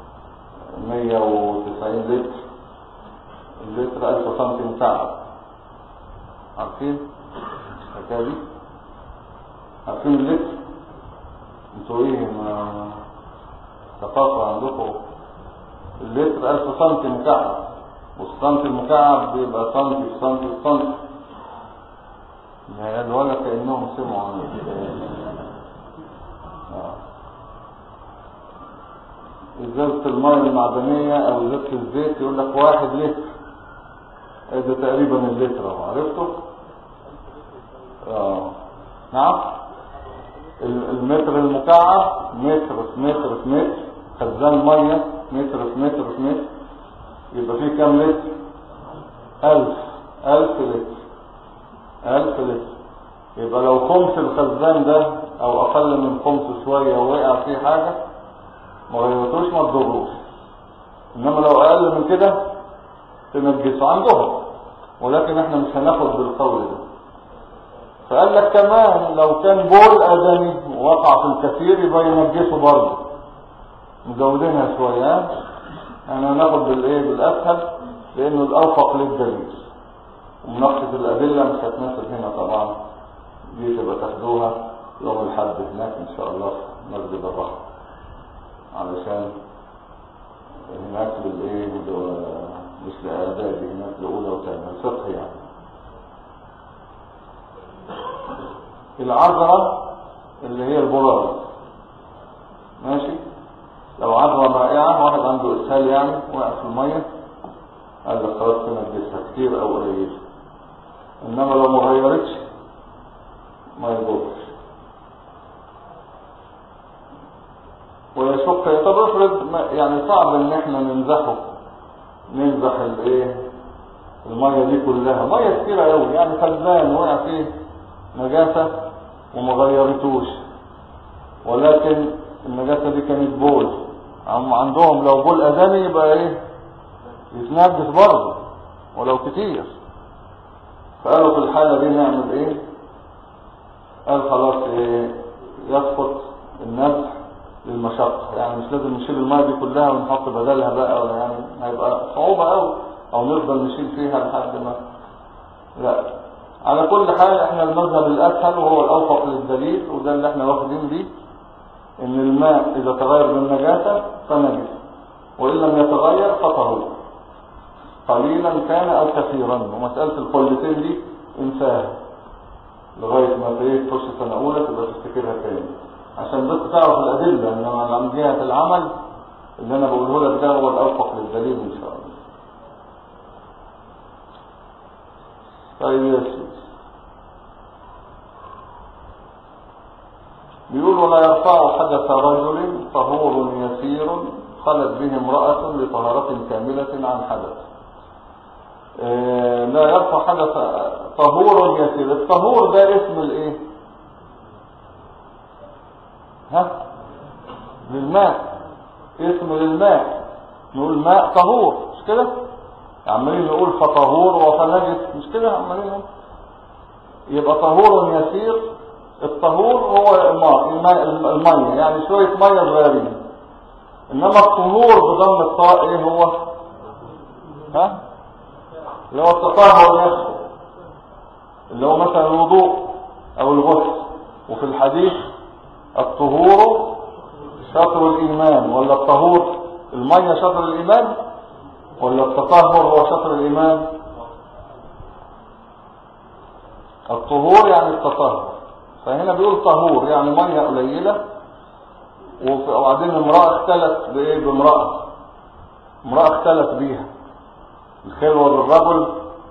190 لتر، اللتر 1000 سم مكعب. عارفين الحكايه دي؟ عارفين اللتر؟ انتوا ايه ما ثقافه عندكم؟ اللتر 1000 سم مكعب، والسنتي المكعب بيبقى سنتي في سنتي في سنتي. يعني ولا كأنهم سمعوا عن ازازة المية المعدنية او ازازة الزيت يقول لك 1 لتر، ده تقريبا اللتر اهو، عرفته؟ نعم. المتر المكعب متر في متر في متر، خزان مية متر في متر في متر، يبقى فيه كام لتر؟ 1000 لتر. 1000 لتر. يبقى لو خمس الخزان ده او اقل من خمس شوية ووقع فيه حاجة ما غيرتوش ما تضروش، انما لو اقل من كده تنجسوا عندهم، ولكن احنا مش هناخد بالقول ده. فقال لك كمان لو كان بول ادمي وقع في الكثير يبقى ينجسوا برضه، مزودينها شوية. يعني هناخد بالايه بالاسهل لانه الاوفق للدليل، ومناقشة الادلة مش هتناسب هنا طبعا، دي تبقى تاخدوها يوم الحد هناك ان شاء الله في مسجد الرحمة، علشان هناك بالايه مش لاعدادي، هناك لاولى وثانيه الفقه يعني. العذرة اللي هي البراز، ماشي. لو عذرة مائعة، واحد عنده اسهال يعني وقع في المية، قال لك خلاص تنجسها كتير او قليل، انما لو ما غيرتش ما يضرش. ويشق، طب افرض يعني صعب ان احنا ننزح الايه الميه دي كلها، ميه كتيره قوي يعني، خزان وقع فيه نجاسه وما غيرتوش، ولكن النجاسه دي كانت بول، عندهم لو بول ادمي يبقى ايه يتنجس برضه ولو كتير. فقالوا في الحاله دي نعمل ايه؟ قال خلاص ايه، يسقط النزح للمشقة، يعني مش لازم نشيل الماء دي كلها ونحط بدلها بقى، ولا يعني هيبقى صعوبة او نفضل نشيل فيها لحد ما، لا. على كل حال احنا المذهب الاسهل وهو الاوفق للدليل، وده اللي احنا واخدين بيه، ان الماء اذا تغير بالنجاسة فنجس، وان لم يتغير فطهور، قليلا كان او كثيرا. ومسألة القلتين دي انساها لغاية ما تخش سنة اولى تبقى تفتكرها تاني، عشان بس تعرف الأدلة. إنما عن جهة العمل اللي أنا بقوله لك ده هو الأوفق للدليل إن شاء الله. طيب يا سيدي، بيقول ولا يرفع حدث رجل طهور يسير خلت به امرأة لطهارة كاملة عن حدث. لا يرفع حدث طهور يسير. الطهور ده اسم الايه؟ للماء، اسم للماء. نقول ماء طهور، مش كده؟ عمالين نقول فطهور وفنجس، مش كده عمالين؟ يبقى طهور يسير. الطهور هو المية، يعني شوية مية صغيرين. انما الطهور بضم الطاء ايه هو؟ اللي هو التطهر نفسه، اللي هو مثلا الوضوء او الغسل. وفي الحديث الطهور شطر الايمان، ولا الطهور المية شطر الايمان، ولا التطهر هو شطر الايمان؟ الطهور يعني التطهر. فهنا بيقول طهور يعني مية قليلة. وبعدين امرأة اختلت بايه؟ بامرأة، امرأة اختلت بيها. الخلوة بالرجل،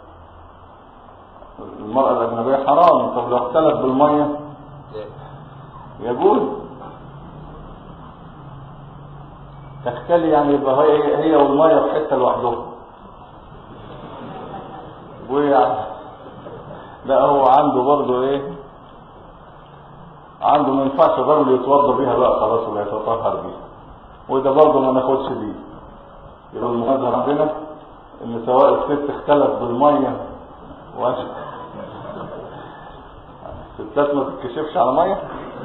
المرأة الأجنبية حرام. طب لو اختلت بالمية يجوز. تختلي يعني يبقى هي والمية في حتة لوحدهم. ويعني لا هو عنده برضه ايه؟ عنده ما ينفعش الرجل يتوضى بيها بقى خلاص ولا يتطهر بيها. وده برضه ما ناخدش بيه. يبقى المذهب عندنا ان سواء الست اختلت بالميه الستات ما تتكشفش على ميه.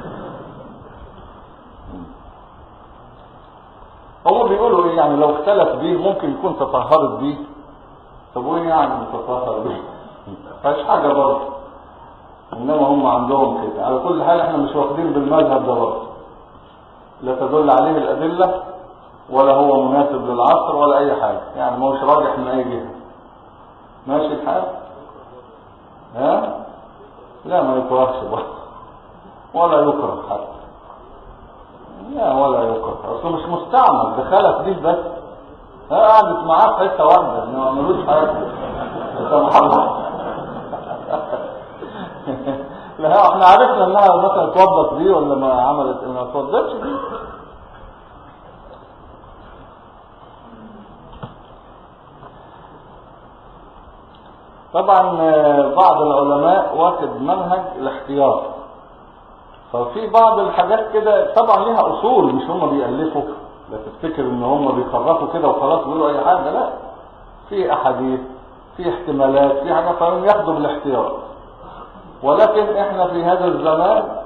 هو بيقولوا ايه يعني؟ لو اختلت بيه ممكن يكون تطهرت بيه. طب وايه يعني تطهر بيه؟ مفيش حاجه برضه. انما هم عندهم كده. على كل حال احنا مش واخدين بالمذهب ده برضه، لا تدل عليه الادله ولا هو مناسب للعصر ولا اي حاجه، يعني ما هوش راجح من اي جهه. ماشي الحال؟ لا ما يكرهش برضه، ولا يكره حتى. لا ولا يكره، اصله مش مستعمل. دخلت دي بس قعدت معاه في حته واحده، انه ما عملوش حاجه. انت محمد لا احنا عرفنا انها مثلا اتوضت دي ولا ما عملت، ما اتوضتش دي. طبعا بعض العلماء واخد منهج الاحتياط. ففي بعض الحاجات كده طبعا ليها اصول، مش هم بيألفوا. لا تفتكر ان هم بيخرفوا كده وخلاص بيقولوا اي حاجه، لا. في احاديث، في احتمالات، في حاجات طبعا ياخدوا بالاحتياط. ولكن احنا في هذا الزمان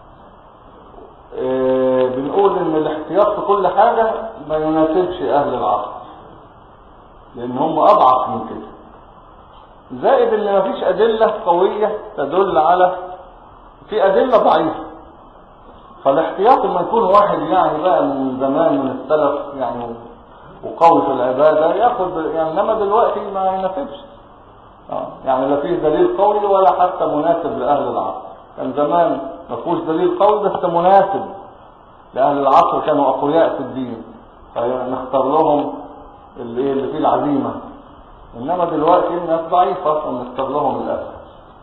بنقول ان الاحتياط في كل حاجه ما يناسبش اهل العصر، لان هم اضعف من كده. زائد ان مفيش ادله قويه تدل على، في ادله ضعيفه. فالاحتياط لما يكون واحد يعني بقى من زمان من السلف يعني وقوي في العباده ياخد يعني، انما دلوقتي ما يناسبش. يعني لا فيه دليل قوي ولا حتى مناسب لاهل العصر. كان زمان ما فيهوش دليل قوي بس مناسب لاهل العصر، كانوا اقوياء في الدين فنختار لهم اللي فيه العزيمه. انما دلوقتي الناس ضعيفه فنختار لهم الاسهل.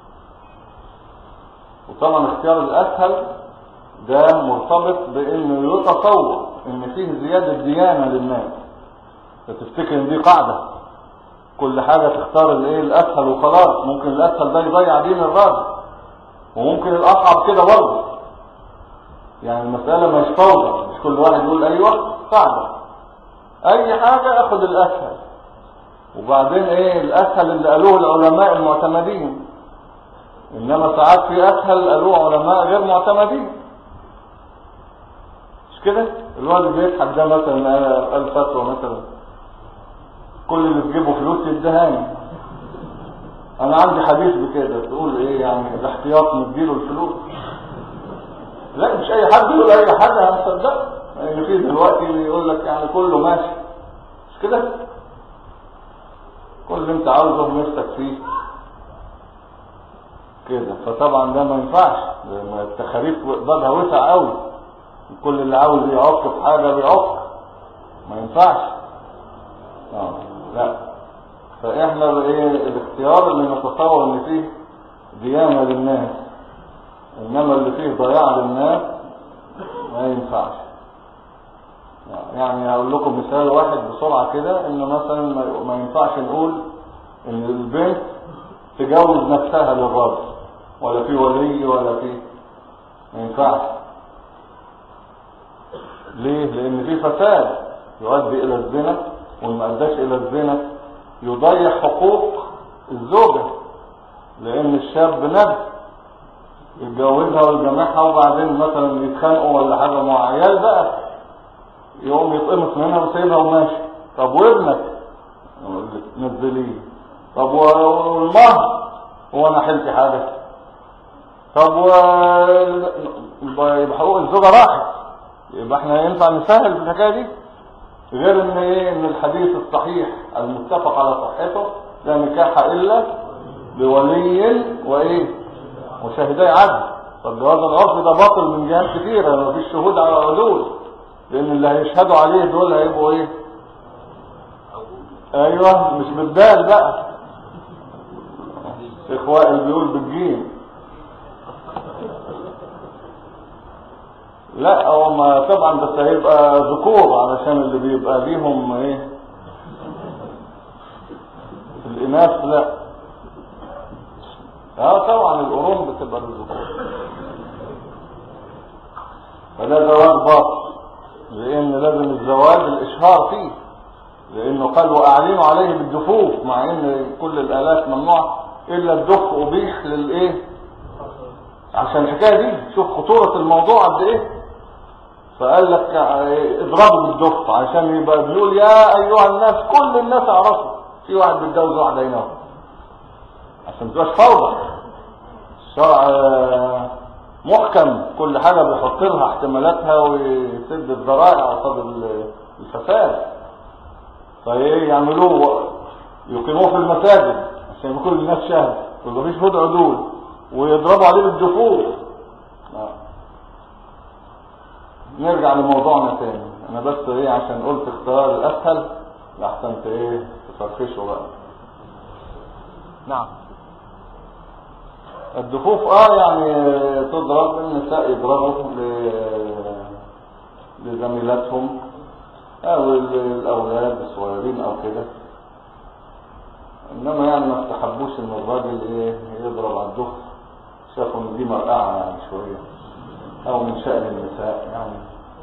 وطبعا اختيار الاسهل ده مرتبط بانه يتصور ان فيه زياده ديانه للناس. فتفتكر ان دي قاعده كل حاجه تختار الاسهل وخلاص. ممكن الاسهل ده يضيع دين الراجل، وممكن الاصعب كده برضه. يعني المساله مش فوضى، مش كل واحد يقول ايوه قاعده. اي حاجه اخد الاسهل. وبعدين الاسهل اللي قالوه العلماء المعتمدين. انما ساعات في اسهل قالوه علماء غير معتمدين، مش كده؟ الواحد بيضحك ده مثلا قال فتوى مثلا كل اللي تجيبه فلوس يدهاني. انا عندي حديث بكده تقول يعني الاحتياط نديله الفلوس. لا مش اي حد يقول اي حاجه هنصدق. يعني في دلوقتي يقول لك يعني كله ماشي، مش كده؟ كل اللي انت عاوزه نفسك فيه كده. فطبعا ده ما ينفعش، لان التخاريف بابها وسع قوي. كل اللي عاوز يعق في حاجه بيعق، ما ينفعش. لا. فاحنا الاختيار اللي نتصور ان فيه ديانه للناس، انما اللي فيه ضياع للناس ما ينفعش. يعني هقول لكم مثال واحد بسرعة كده، انه مثلا ما ينفعش نقول ان البنت تجوز نفسها للراجل، ولا في ولي ولا في، ما ينفعش. ليه؟ لان في فساد يؤدي الى الزنا، وما اداش الى الزنا يضيع حقوق الزوجة، لان الشاب نفسه يتجوزها ويجمعها وبعدين مثلا يتخانقوا ولا حاجة مع عيال بقى، يقوم يتقمص منها وسيبها وماشي. طب وابنك نزليه. طب والمهر، هو انا حلت حاجة؟ طب يبقى حقوق الزوجة راحت. يبقى احنا ينفع نسهل في الحكاية دي؟ غير ان ايه، ان الحديث الصحيح المتفق على صحته لا نكاح الا بولي وايه وشاهدي عدل. فالجواز العرفي ده باطل من جهات كثيرة، ما فيش شهود على عدول، لان اللي هيشهدوا عليه دول هيبقوا ايه؟ ايوه، مش بالدال بقى، اخوائي اللي بيقول بالجيم. لا هو ما طبعا، بس هيبقى ذكور علشان اللي بيبقى ليهم ايه الاناث. لا طبعا القرون بتبقى للذكور. فده زواج باطل، لان لازم الزواج الاشهار فيه، لانه قال واعلنوا عليه بالدفوف، مع ان كل الالات ممنوعه الا الدف ابيح للايه، عشان الحكايه دي. شوف خطوره الموضوع قد ايه. فقال لك اضربوا بالدف عشان يبقى بيقول يا ايها الناس، كل الناس اعرفوا في واحد بيتجوز واحده هنا، عشان ما تبقاش فوضى. الشرع محكم، كل حاجه بيحط لها احتمالاتها ويسد الذرائع قصاد الفساد. فايه يعملوه؟ يقيموه في المساجد عشان كل الناس شاهد، ومفيش هدى عدول، ويضربوا عليه بالدفوف. نرجع لموضوعنا تاني. انا بس ايه عشان قلت اختيار الاسهل لحسن ايه تفرفشوا بقى. نعم. الدفوف يعني تضرب، النساء يضربوا لزميلاتهم او الاولاد الصغيرين او كده، انما يعني ما استحبوش ان الراجل ايه يضرب على الدف، شافوا ان دي مرقعه يعني شويه، او من شأن النساء يعني.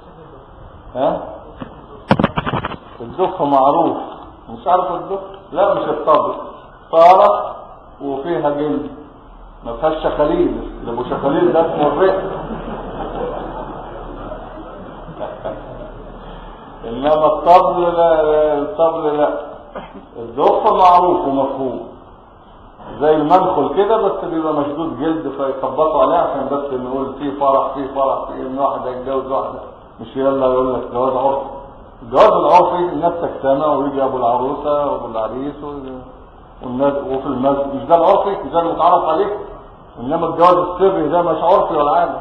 الدف معروف، مش عارف الدف؟ لا مش الطبل، طارة وفيها جلد، ما فيهاش شخاليل. اللي ابو شخاليل ده اسمه الرق. انما الطبل لا، الطبل لا. الدف معروف ومفهوم، زي المنخل كده، بس بيبقى مشدود جلد فيخبطوا عليه عشان بس نقول فيه فرح، فيه فرح، فيه ان واحد هيتجوز واحده، مش يلا يقول لك جواز عرفي. الجواز العرفي الناس تجتمع ويجي ابو العروسه وابو العريس والناس وفي المسجد، مش ده العرفي، مش ده المتعارف عليه. انما الجواز السري ده مش عرفي ولا عادي.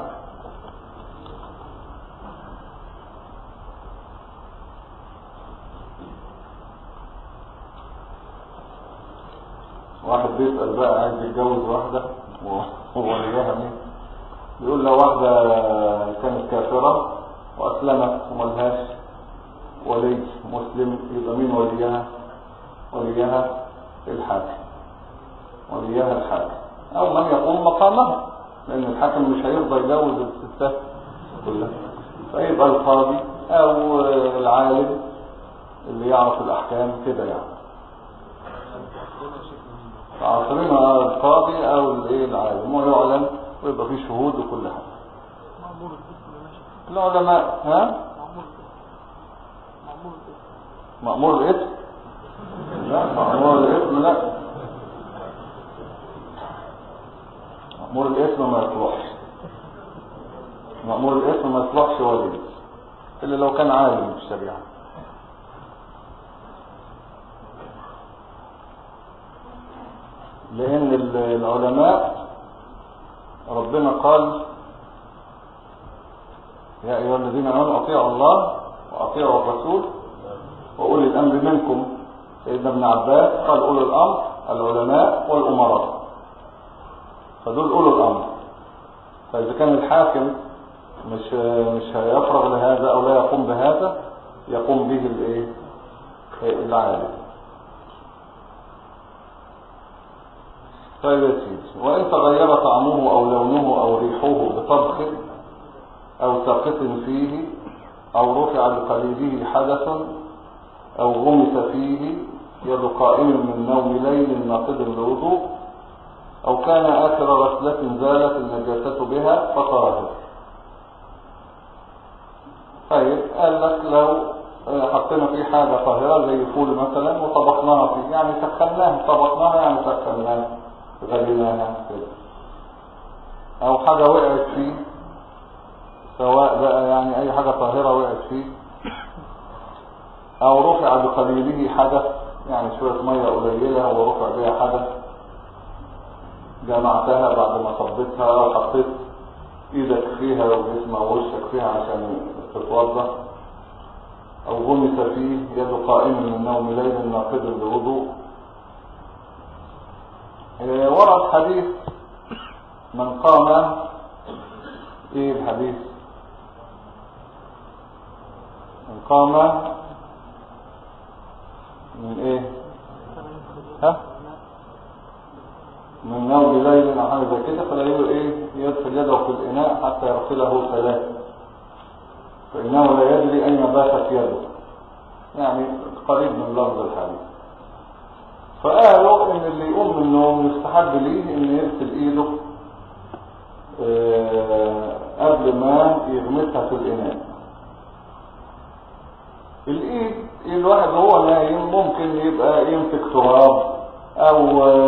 واحد بيسأل بقى عايز يتجوز واحدة ووليها مين؟ بيقول لو واحدة كانت كافرة وأسلمت وملهاش ولي مسلم، يبقى مين وليها؟ وليها الحاكم، وليها الحاكم أو من يقوم مقامها، لأن الحاكم مش هيرضى يجوز الستات كلها، فيبقى القاضي أو العالم اللي يعرف الأحكام كده يعني. عصرنا القاضي او الايه العالم، ويعلن ويبقى فيه شهود وكل حاجه. العلماء مأمور الاسم؟ لا مأمور الاسم لا، مأمور الاسم ما يصلحش، مأمور الاسم ما يصلحش ولي الا لو كان عالم بالشريعه. لأن العلماء ربنا قال يا أيها الذين آمنوا أطيعوا الله وأطيعوا الرسول وأولي الأمر منكم. سيدنا ابن عباس قال أولي الأمر العلماء والأمراء، فدول أولي الأمر. فإذا كان الحاكم مش هيفرغ لهذا أو لا يقوم بهذا، يقوم به الايه العالم. طيب يا سيدي، وإن تغير طعمه أو لونه أو ريحه بطبخ أو ساقط فيه أو رفع بقليله حدث أو غمس فيه يد قائم من نوم ليل ناقض الوضوء أو كان آخر غسلة زالت النجاسة بها فطاهر. طيب قال لك لو حطينا فيه حاجة طاهرة زي فول مثلا وطبخناها فيه، يعني سخناها، طبخناها يعني سخناها غليناها كده، أو حاجة وقعت فيه، سواء بقى يعني أي حاجة طاهرة وقعت فيه، أو رفع بقليله حدث، يعني شوية مية قليلة ورفع بها حدث، جمعتها بعد ما صبتها أو حطيت إيدك فيها وجسمك ووشك فيها عشان تتوضأ، أو غمس فيه يد قائم من نوم ليل ناقض الوضوء. ورد حديث من قام، ايه الحديث؟ من قام من ايه؟ ها؟ من نوم ليل او حاجه زي كده، فلا ايه يدخل يده في الاناء حتى يغسله ثلاث، فانه لا يدري اين باتت يده، يعني قريب من لفظ الحديث. فقالوا ان اللي يقوم من النوم يستحب ليه ان يغسل ايده قبل ما يغمسها في الاناء. الايد الواحد وهو نايم ممكن يبقى يمسك تراب، او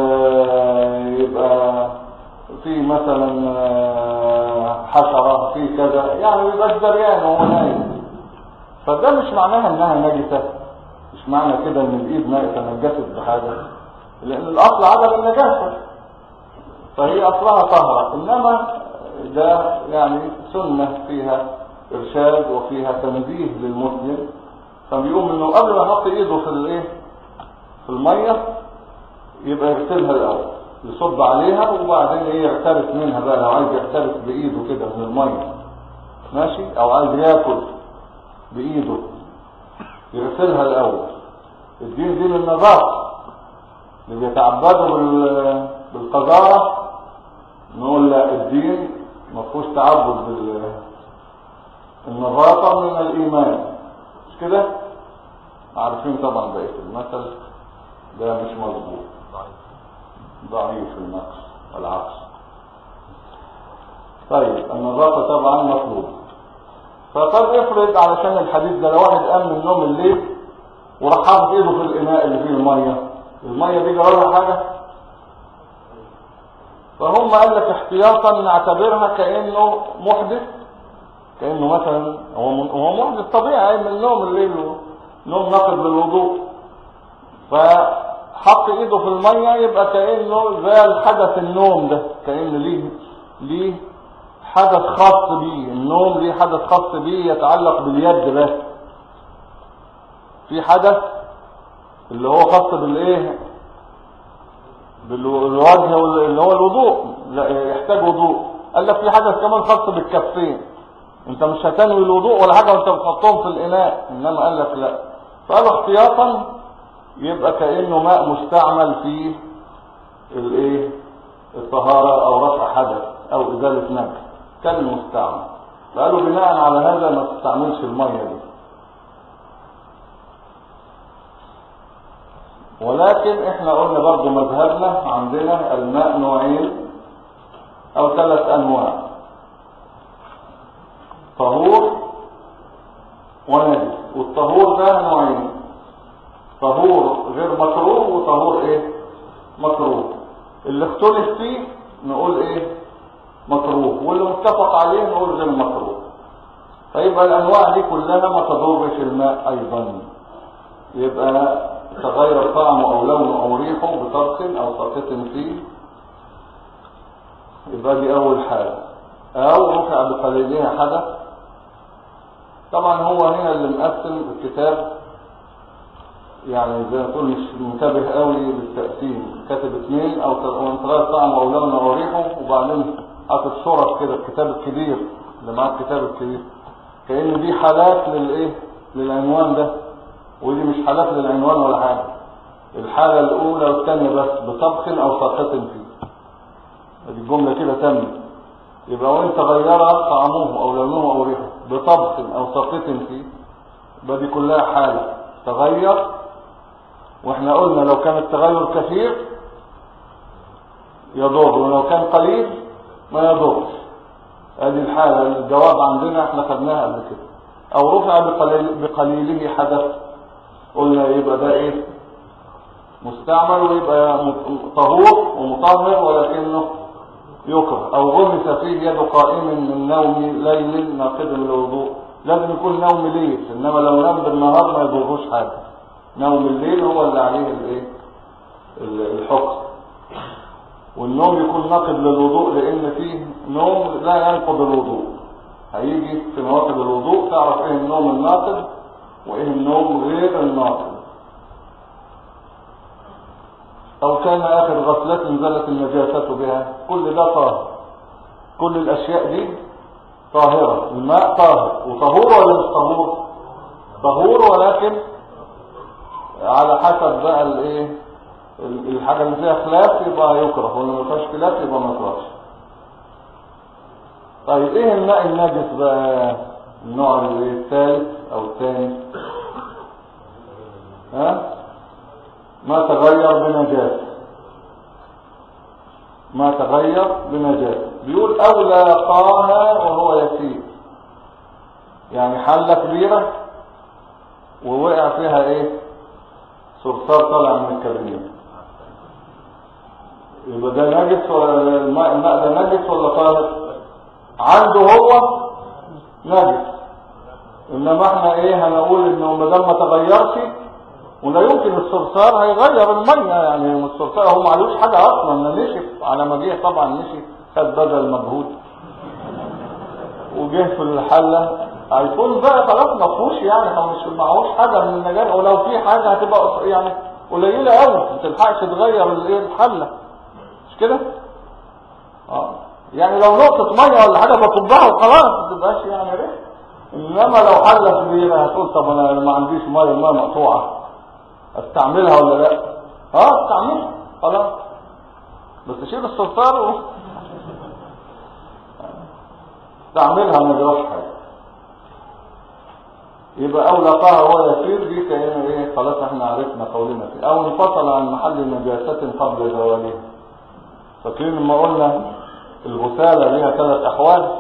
يبقى في مثلا حشرة في كذا، يعني ما يبقاش دريان وهو نايم، فده مش معناها انها نجسة، مش معنى كده ان الايد تنجست بحاجة، لان الاصل عدم النجاسة فهي اصلها طهرة، انما ده يعني سنة فيها ارشاد وفيها تنبيه للمسلم، فبيقوم انه قبل ما يحط ايده في الايه في المية يبقى يغسلها الاول، يصب عليها وبعدين ايه يعترف منها بقى، لو عايز يعترف بايده كده من المية ماشي، او عايز ياكل بايده يغسلها الاول. الدين دين النظافة، اللي بيتعبدوا بالقذارة نقول لا، الدين مفهوش تعبد بالنظافة من الايمان، مش كده؟ عارفين طبعا بقية المثل ده مش مظبوط، ضعيف النقص والعكس. طيب النظافة طبعا مطلوبة. فطب افرض علشان الحديث ده لو واحد قام من النوم الليل وراح حاطط ايده في الاناء اللي فيه المية دي جرالها حاجة، فهم قال لك احتياطا نعتبرها كأنه محدث، كأنه مثلا هو محدث طبيعي من النوم الليل، نوم ناقض للوضوء، فحط ايده في المية يبقى كأنه زال حدث النوم ده، كأنه ليه حدث خاص بيه، النوم ليه حدث خاص بيه يتعلق باليد بس، في حدث اللي هو خاص بالايه بالوجه اللي هو الوضوء، لا يحتاج وضوء. قال لك في حدث كمان خاص بالكفين، انت مش هتنوي الوضوء ولا حاجه وانت بتحطهم في الاناء، انما قال لك لا، فقالوا احتياطا يبقى كأنه ماء مستعمل في الايه الطهارة او رفع حدث او ازالة نجس كالمستعمل، فقالوا بناء على هذا ما تستعملش المية دي. ولكن احنا قلنا برضو مذهبنا عندنا الماء نوعين او 3 انواع، طهور ونجس، والطهور ده نوعين، طهور غير مكروه وطهور ايه مكروه، اللي اختلف فيه نقول ايه مكروه، واللي متفق عليه نقول غير مكروه. فيبقى الانواع دي كلها ما تضرش الماء ايضا، يبقى تغير طعمه او لونه او ريحه بطبخ او ساقط فيه، يبقى دي اول حاجه، او رفع بقليلها حدث. طبعا هو هنا اللي مقسم الكتاب يعني زي ما تقول مش منتبه قوي للتقسيم، كاتب 2 او تغير طعمه او لونه او ريحه، وبعدين حاطط شرط كده الكتاب الكبير اللي معاه الكتاب الكبير، كأن دي حالات للايه للعنوان ده، ودي مش حالات للعنوان ولا حاجة. الحالة الأولى والثانية بس بطبخ أو ساقط فيه، دي الجملة كده تمت. يبقى وإن تغير طعمه أو لونه أو ريحه بطبخ أو ساقط فيه، يبقى دي كلها حالة تغير. واحنا قلنا لو كان التغير كثير يضر، ولو كان قليل ما يضرش. هذه الحالة الجواب عندنا احنا خدناها قبل كده. او رفع بقليله حدث، قلنا يبقى ده ايه؟ مستعمل، ويبقى طهور ومطهر ولكنه يكره. او غمس فيه يد قائم من نوم ليل ناقض للوضوء، لازم يكون نوم ليل، انما لو نام بالنهار ما يضروش حاجه. نوم الليل هو اللي عليه الايه؟ الحكم. والنوم يكون ناقض للوضوء، لان فيه نوم لا ينقض الوضوء. هيجي في نواقض الوضوء تعرف ايه النوم الناقض وايه النوم غير الناقض. او كان اخر غسلة نزلت النجاسة بها، كل ده طاهر. كل الاشياء دي طاهرة. الماء طاهر وطهور ولا مش طهور؟ طهور، ولكن على حسب بقى الايه؟ الحاجة اللي فيها خلاف يبقى يكره، واللي ما فيهاش خلاف يبقى ما يكرهش. طيب ايه الماء النجس بقى؟ النوع الثالث او الثاني، ما تغير بنجاسة. ما تغير بنجاسة، بيقول او لاقاها وهو يسير، يعني حلة كبيرة ووقع فيها ايه؟ صرصار طالع من الكابينات، يبقى ده نجس ولا الماء ده نجس ولا طاهر؟ عنده هو نجس، انما احنا ايه هنقول انه ما دام ما تغيرش، ولا يمكن الصرصار هيغير الميه، يعني الصرصار هو ما عليهوش حاجه اصلا، نشف على ما جه طبعا، نشف خد بدل مجهود وجه في الحله، هيكون بقى خلاص ما فيهوش، يعني هو مش معهوش حاجه من النجاسه، ولو في حاجه هتبقى يعني قليله قوي، ما تلحقش تغير الحله، مش كده؟ يعني لو نقطه ميه ولا حاجه بطبها وخلاص ما تبقاش يعني ريح. انما لو حله كبيره هتقول طب انا ما عنديش ميه، الميه مقطوعه، استعملها ولا لا؟ استعملها خلاص، بس شيل الصرصار استعملها ما جراش حاجه. يبقى او لقاها هو يسير، دي كأنه ايه؟ خلاص احنا عرفنا قولنا فيه. او انفصل عن محل نجاسة قبل زوالها. فاكرين لما قلنا الغسالة ليها 3 احوال،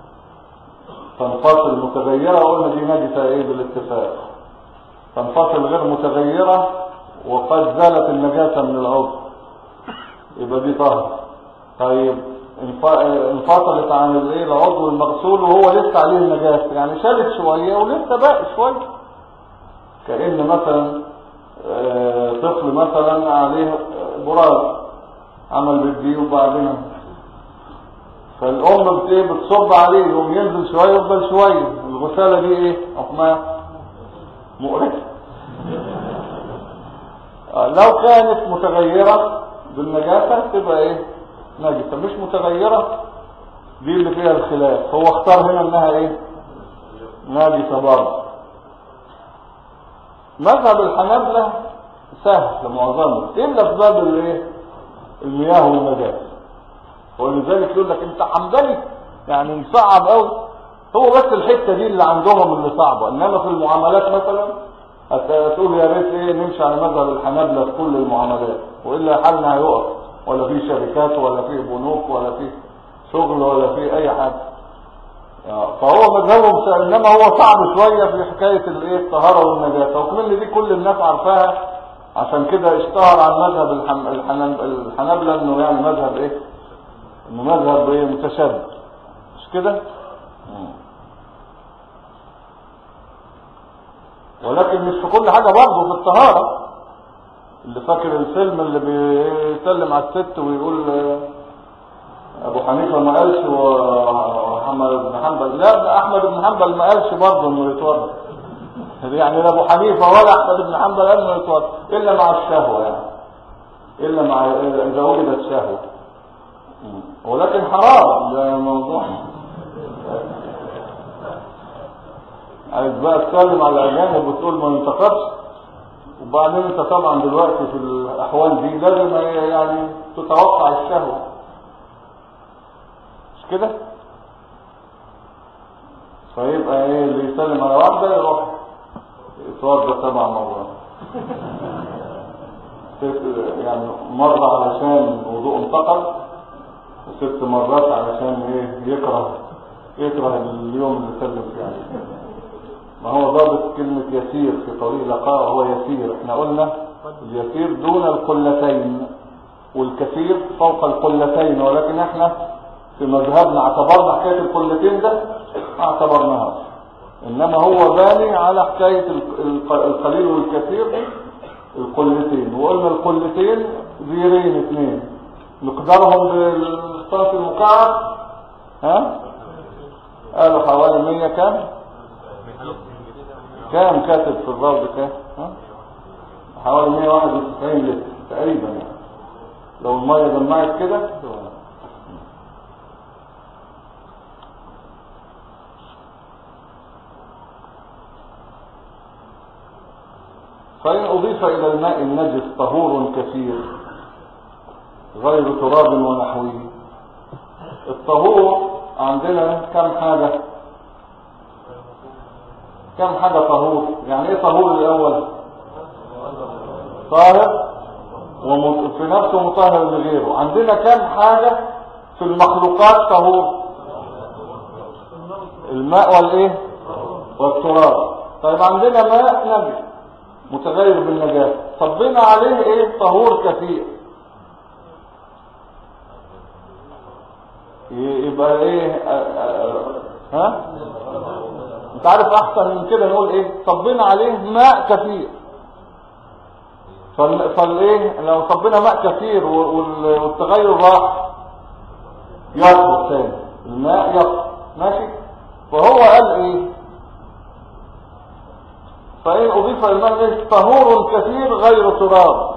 تنفصل متغيرة، قلنا دي نجسة ايه بالاتفاق. تنفصل غير متغيرة وقد زالت النجاسة من العضو، يبقى دي طهر. طيب انفصلت عن الايه؟ العضو المغسول وهو لسه عليه النجاسة، يعني شالت شوية ولسه باقي شوية. كأن مثلا طفل مثلا عليه براز عمل بالدي وبعدين فالام بتصب عليه، يقوم ينزل شوية يفضل شوية. الغسالة دي ايه؟ حكمها مقرفة. لو كانت متغيرة بالنجاسة تبقى ايه؟ نجسة. مش متغيرة، دي اللي فيها الخلاف. هو اختار هنا انها ايه؟ نجسة برضه. مذهب الحنابلة سهل لمعظمه، الا في باب الايه؟ المياه والنجاسة. ولذلك يقول لك انت حنبلي يعني مصعب قوي، هو بس الحته دي اللي عندهم اللي صعبه، انما في المعاملات مثلا هتقول يا ريت ايه نمشي على مذهب الحنابلة في كل المعاملات، والا حالنا هيقف، ولا في شركات ولا في بنوك ولا في شغل ولا في اي حاجه. فهو مذهبهم انما هو صعب شويه في حكايه الايه؟ الطهاره والنجاسه، وكمان دي كل الناس عارفاها، عشان كده اشتهر عن مذهب الحنابلة انه يعني مذهب ايه؟ انه مذهب ايه؟ متشدد، مش كده؟ ولكن مش في كل حاجه برضه في الطهاره. اللي فاكر الفيلم اللي بيسلم على الست ويقول ابو حنيفه ما قالش ومحمد بن حنبل، لا احمد بن حنبل ما قالش برضه انه يتوضا، يعني لا ابو حنيفه ولا احمد بن حنبل قال انه يتوضا الا مع الشهوه، يعني الا مع اذا وجدت شهوه. ولكن حرام، ده موضوع عايز بقى تسلم على الاجانب وتقول ما ينتقدش. وبعدين انت طبعا دلوقتي في الاحوال دي لازم يعني تتوقع الشهوة، مش كده؟ فيبقى ايه اللي يسلم على واحدة يروح يتوضى 7 مرات يعني مرة علشان وضوء انتقل، و6 مرات علشان ايه يكره اليوم اللي سلم فيه عليه. ما هو ضابط كلمة يسير في طريق لقاء هو يسير. احنا قلنا اليسير دون القلتين والكثير فوق القلتين، ولكن احنا في مذهبنا اعتبرنا حكاية القلتين ده ما اعتبرناهاش، انما هو باني على حكاية القليل والكثير القلتين. وقلنا القلتين زيرين 2 مقدارهم بالصنف المكعب قالوا حوالي 100 كام كاتب في الضرب كام حوالي 191 لتر تقريبا يعني. لو المية جمعت كده فإن أضيف إلى الماء النجس طهور كثير غير تراب ونحوه. الطهور عندنا كم حاجة طهور. يعني ايه طهور؟ الأول طاهر وفي نفسه مطهر لغيره. عندنا كم حاجة في المخلوقات طهور؟ الماء والايه والتراب. طيب عندنا ماء نجس متغير بالنجاسة، صبينا عليه ايه؟ طهور كثير. يبقى ايه انت عارف احسن من كده نقول ايه؟ صبينا عليه ماء كثير. فالايه لو صبينا ماء كثير والتغير راح يطهر ثاني، الماء يطهر ماشي. فهو قال ايه؟ فإن أضيف الماء طهور كثير غير تراب.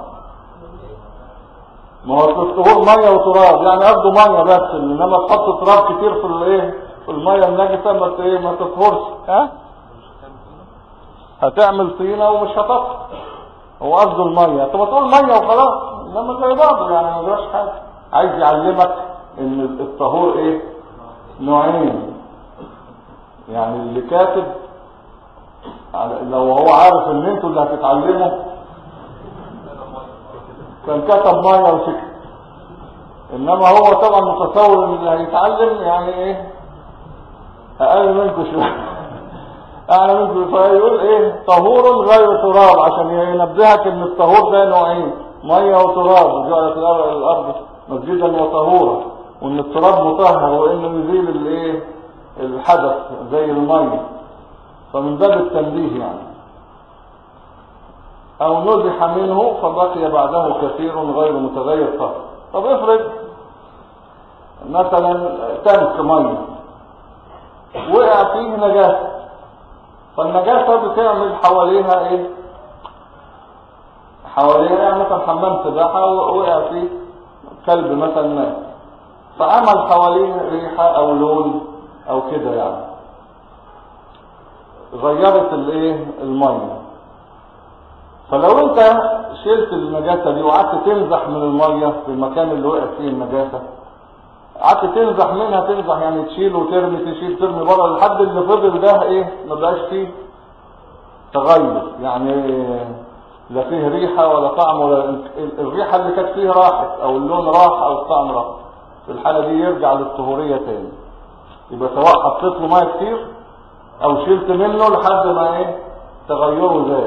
ما هو الطهور مية وتراب، يعني قصده مية بس، انما تحط تراب كتير في الايه في المية النجسة ما تطهرش. هتعمل طينة ومش هتطهر. هو قصده المية. طب تقول مية وخلاص، انما زي بعضه يعني ما جراش حاجة. عايز يعلمك ان الطهور ايه؟ نوعين. يعني اللي كاتب لو هو عارف ان انتوا اللي هتتعلموا كان كتب ميه وسكت، انما هو طبعا متصور ان اللي هيتعلم يعني ايه اقل منكم شويه اعلى منكم. فيقول ايه؟ طهور غير تراب، عشان ينبهك ان الطهور ده نوعين، ميه وتراب. وجعلت الارض مسجدا وطهورا، وان التراب مطهر وانه يزيل الايه الحدث زي الميه. فمن باب التنبيه يعني. او نزح منه فبقي بعده كثير غير متغير طهر. طب افرض مثلا تنك ميه وقع فيه نجاسه، فالنجاسه بتعمل حواليها ايه؟ حواليها يعني مثلا حمام سباحه وقع فيه كلب مثلا مات، فعمل حواليه ريحه او لون او كده، يعني غيرت الايه الميه. فلو انت شلت النجاسه دي وقعدت تنزح من الميه في المكان اللي وقعت فيه النجاسه، قعدت تنزح منها يعني تشيل وترمي تشيل ترمي بره لحد اللي فضل ده ايه؟ ما بقاش فيه تغير، يعني لا فيه ريحه ولا طعم، ولا الريحه اللي كانت فيه راحت او اللون راح او الطعم راح. في الحاله دي يرجع للطهوريه تاني. يبقى سواء حطيت له ميه كتير او شلت منه لحد ما ايه؟ تغيره زال،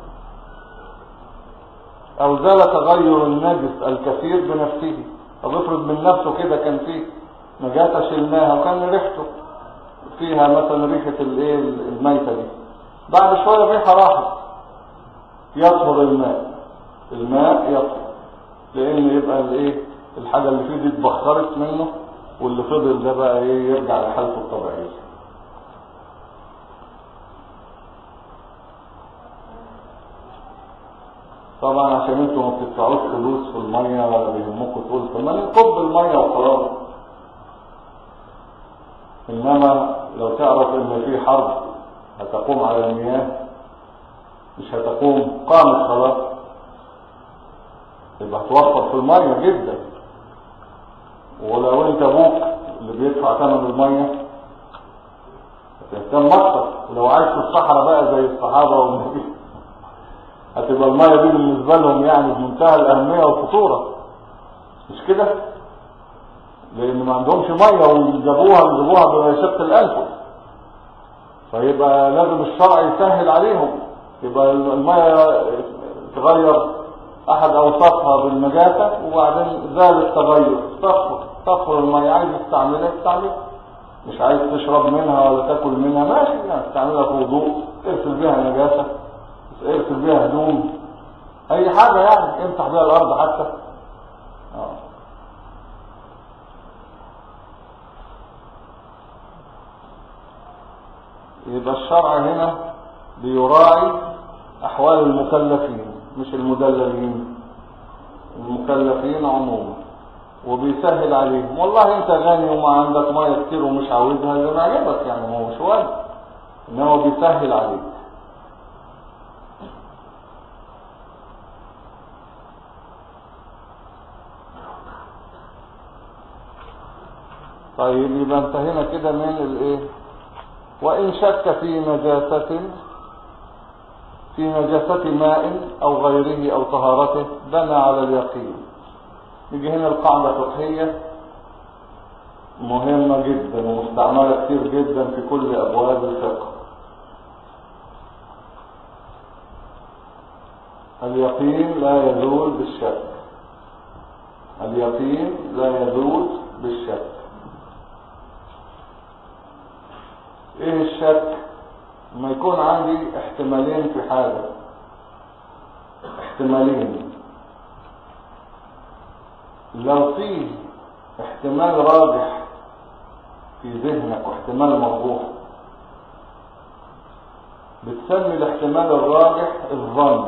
او زال تغير النجس الكثير بنفسه. طب افرض من نفسه كده كان فيه نجاسه شلناها وكان ريحته فيها مثلا ريحه الايه الميته دي، بعد شويه الريحه راحت، يطهر الماء يطهر، لان يبقى الايه الحاجه اللي فيه دي اتبخرت منه، واللي فضل ده بقى ايه؟ يرجع لحالته الطبيعيه. طبعا عشان انتوا ما بتدفعوش فلوس في الميه ولا بيهمكم تقول طب ما نكب الميه وخلاص. انما لو تعرف ان في حرب هتقوم على المياه؟ مش هتقوم، قامت خلاص، يبقى هتوفر في المية جدا. ولو انت ابوك اللي بيدفع ثمن المية هتهتم اكتر. ولو عايش في الصحراء بقى زي الصحابة والنبي هتبقى المية دي بالنسبة لهم يعني بمنتهى الأهمية والخطورة، مش كده؟ لأن ما عندهمش مية ويجيبوها بشق الأنفس، فيبقى لازم الشرع يسهل عليهم. يبقى المية تغير أحد أوصافها بالنجاسة وبعدين زال التغير تطهر المية، عايز تستعملها، مش عايز تشرب منها ولا تاكل منها ماشي، يعني تستعملها في وضوء، ارسل بيها نجاسة، ارسل بيها هدوم، اي حاجة يعني، امسح بيها الارض حتى. يبقى الشرع هنا بيراعي احوال المكلفين مش المدللين، المكلفين عموما، وبيسهل عليهم. والله انت غني وما عندك ميه كتير ومش عاوزها زي ما عجبك يعني، ما هو مش واجب، انما بيسهل عليك. طيب يبقى انتهينا كده من الايه؟ وان شك في نجاسة ماء او غيره او طهارته بنى على اليقين. يجي هنا القاعدة فقهية مهمة جدا ومستعملة كتير جدا في كل ابواب الفقه. اليقين لا يزول بالشك، اليقين لا يزول بالشك. ايه الشك؟ ما يكون عندي احتمالين في حاجة، احتمالين، لو في احتمال راجح في ذهنك واحتمال مرجوح بتسمي الاحتمال الراجح الظن،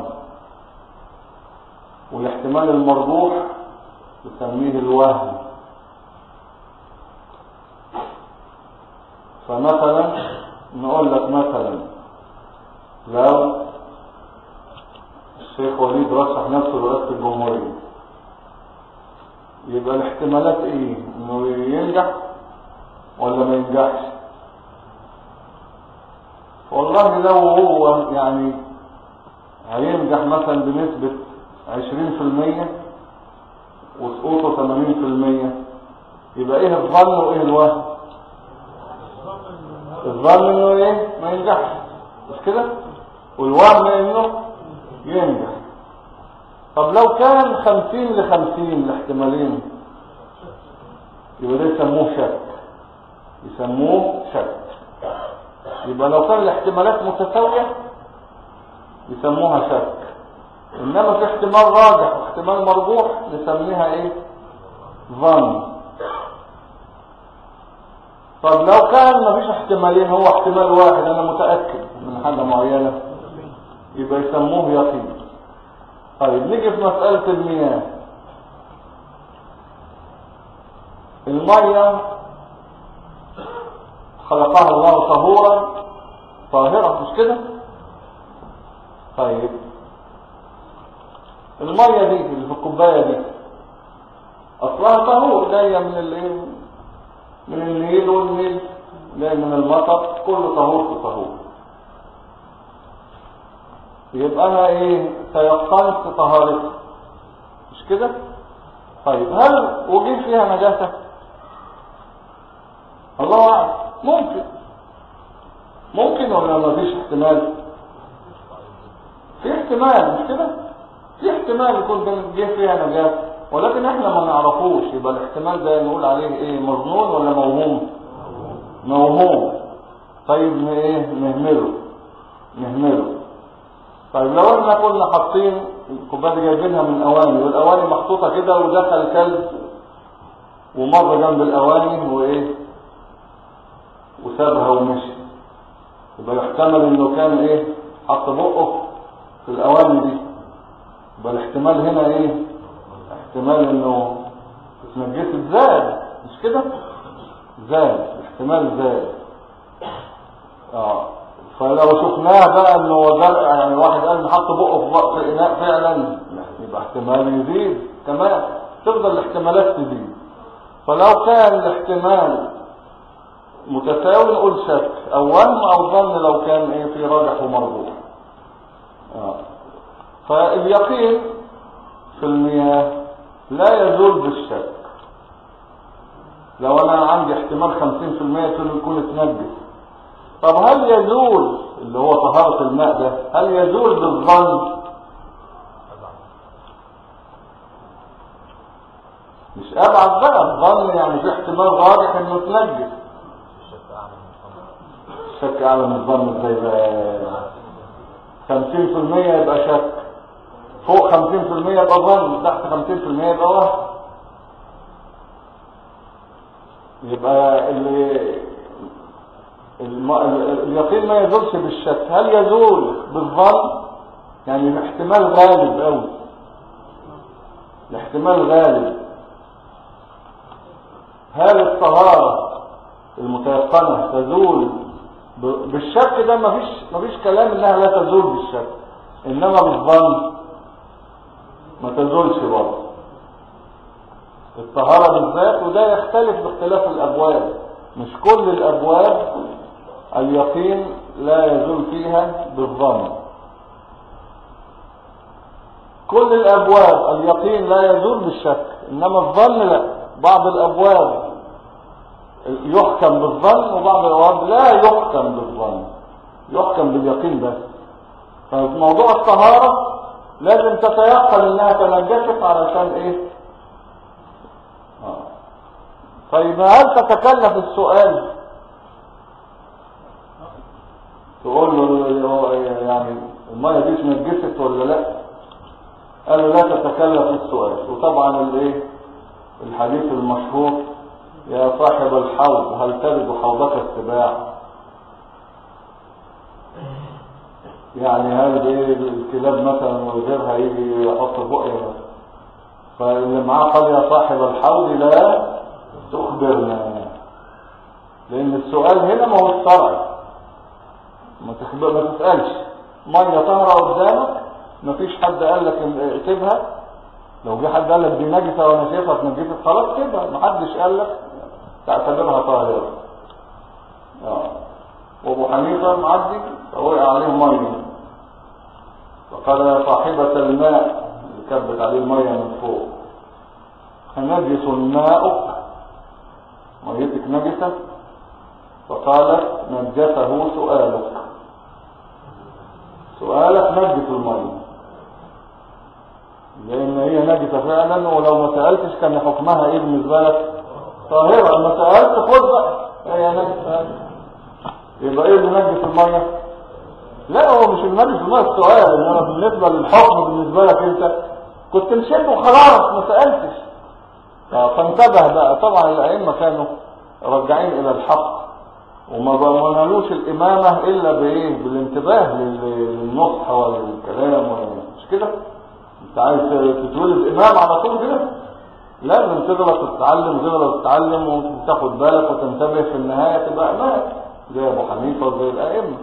والاحتمال المرجوح بتسميه الوهم. فمثلا نقول لك مثلا لو الشيخ وليد رشح نفسه لرئاسة الجمهورية، يبقى الاحتمالات ايه؟ انه ينجح ولا ما ينجحش؟ والله لو هو يعني هينجح مثلا بنسبة 20% وسقوطه 80%، يبقى ايه الظن وايه الوهم؟ الظن انه ايه؟ ما ينجحش، مش كده؟ والوهم انه ينجح. طب لو كان 50-50 الاحتمالين، يبقى ده يسموه شك، يسموه شك. يبقى لو كان الاحتمالات متساوية يسموها شك، انما في احتمال راجح واحتمال مرجوح نسميها ايه؟ ظن. طب لو كان مفيش احتمالين، هو احتمال واحد انا متأكد من حاجة معينة، يبقى يسموه يقين. طيب نيجي في مسألة المياه. المية خلقها الله طاهرة، مش كده؟ طيب المية دي اللي في الكوباية دي اصلها طهور، جاية من النيل، والنيل جاي من المطر، كله طهور في طهور. يبقى انا ايه؟ تيقنت طهارتها، مش كده؟ طيب هل وجد فيها نجاسة؟ الله اعلم، ممكن ولا ما فيش احتمال؟ في احتمال، مش كده؟ في احتمال يكون جه فيها نجاسة، ولكن احنا ما نعرفوش. يبقى الاحتمال ده نقول عليه ايه؟ مظنون ولا موهوم؟ موهوم. طيب ايه؟ نهمله. طيب لو احنا كنا حاطين الكوبايه دي جايبينها من اواني، والاواني محطوطه كده، ودخل كلب ومر جنب الاواني وايه وسابها ومشي، يبقى يحتمل انه كان ايه؟ حط بقه في الاواني دي. يبقى الاحتمال هنا ايه؟ احتمال انه اتنجست زاد، مش كده؟ زاد، احتمال زاد. فلو شفناه بقى انه زرع، يعني واحد قال نحط بقه في اناء فعلا، يبقى احتمال يزيد كمان، تفضل الاحتمالات تزيد. فلو كان الاحتمال متساوي نقول شك او وهم او ظن، لو كان ايه في راجح ومرجوح. فاليقين في المياه لا يزول بالشك. لو انا عندي احتمال 50% يكون اتنجس، طب هل يزول اللي هو طهارة الماء ده، هل يزول بالظن؟ مش ابعد بقى الظن، يعني في احتمال راجح انه اتنجس. الشك اعلى من الظن ازاي بقى؟ 50% يبقى شك، فوق 50% يبقى ظن، تحت 50% يبقى وهم. يبقى اليقين ما يزولش بالشك. هل يزول بالظن؟ يعني الاحتمال غالب قوي، الاحتمال غالب. هل الطهارة المتيقنة تزول بالشك؟ ده مفيش كلام انها لا تزول بالشك، انما بالظن ما تزولش برضه الطهارة بالذات. وده يختلف باختلاف الابواب، مش كل الابواب اليقين لا يزول فيها بالظن. كل الابواب اليقين لا يزول بالشك، انما الظن لا. بعض الابواب يحكم بالظن وبعض الابواب لا يحكم بالظن، يحكم باليقين بس. ففي موضوع الطهارة لازم تتيقن انها تنجست علشان ايه. طيب هل تتكلف السؤال؟ تقول له يعني المية دي نجست ولا لا؟ قال له لا تتكلف السؤال. وطبعا الايه الحديث المشهور يا صاحب الحوض هل تلد حوضك السباع؟ يعني هل ايه الكلاب مثلا وغيرها يجي يحط بقى مثلا، فاللي معاه قال يا صاحب الحوض لا تخبرنا، لان السؤال هنا ما هو الشرعي. ما تسألش. مية طاهرة قدامك، مفيش حد قال لك اكتبها. لو جه حد قال لك دي نجسة وانا شايفها اتنجست خلاص اكتبها، محدش قال لك تعتبرها طاهرة. وابو حنيفة معدي فوقع عليه مية، فقال يا صاحبة الماء اللي كبت عليه المية من فوق نجس ماؤك، ميتك نجسة؟ فقالت نجسه سؤالك، سؤالك نجس المية، لان هي نجسة فعلا. ولو ما سألتش كان حكمها ايه بالنسبة لك؟ طاهرة. اما سألت خد بقى هي نجسة، يبقى ايه اللي نجس المية؟ لا هو مش النجس المية السؤال، انما بالنسبة للحكم بالنسبة لك انت كنت مشيت وخلاص ما سألتش. فانتبه بقى. طبعا الائمة كانوا راجعين الى الحق وما نالوش الامامة الا بايه؟ بالانتباه للنصح والكلام. مش كده انت عايز تتولد امام على طول كده؟ لازم تغلط تتعلم، تغلط تتعلم وتاخد بالك وتنتبه، في النهاية تبقى امام زي ابو حنيفة وزي الائمة.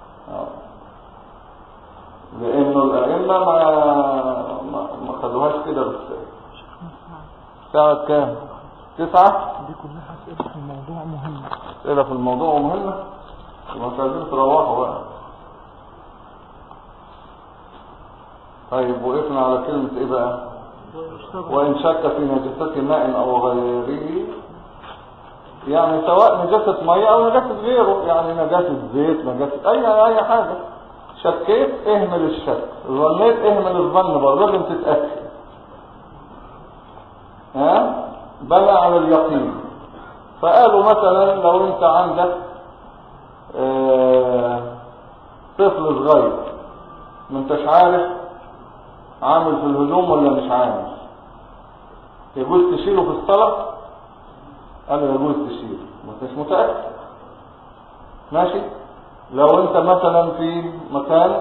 لانه الائمة ما خدوهاش كده بس. ساعة كام؟ 9. دي كلها أسئلة في الموضوع مهمة. أسئلة في الموضوع مهمة؟ مش عايزين تروحوا بقى. طيب وقفنا على كلمة ايه بقى؟ وإن شك في نجاسة ماء أو غيره، يعني سواء نجاسة مية أو نجاسة غيره، يعني نجاسة زيت، نجاسة أي حاجة. شكيت اهمل الشك، ظنيت اهمل الظن، برضه لازم تتأكد. بنى على اليقين. فقالوا مثلا لو انت عندك طفل صغير ما انتش عارف عامل في الهدوم ولا مش عامل، يجوز تشيله في الصلاة؟ قالوا يجوز تشيله، ما انتش متأكد. ماشي. لو انت مثلا في مكان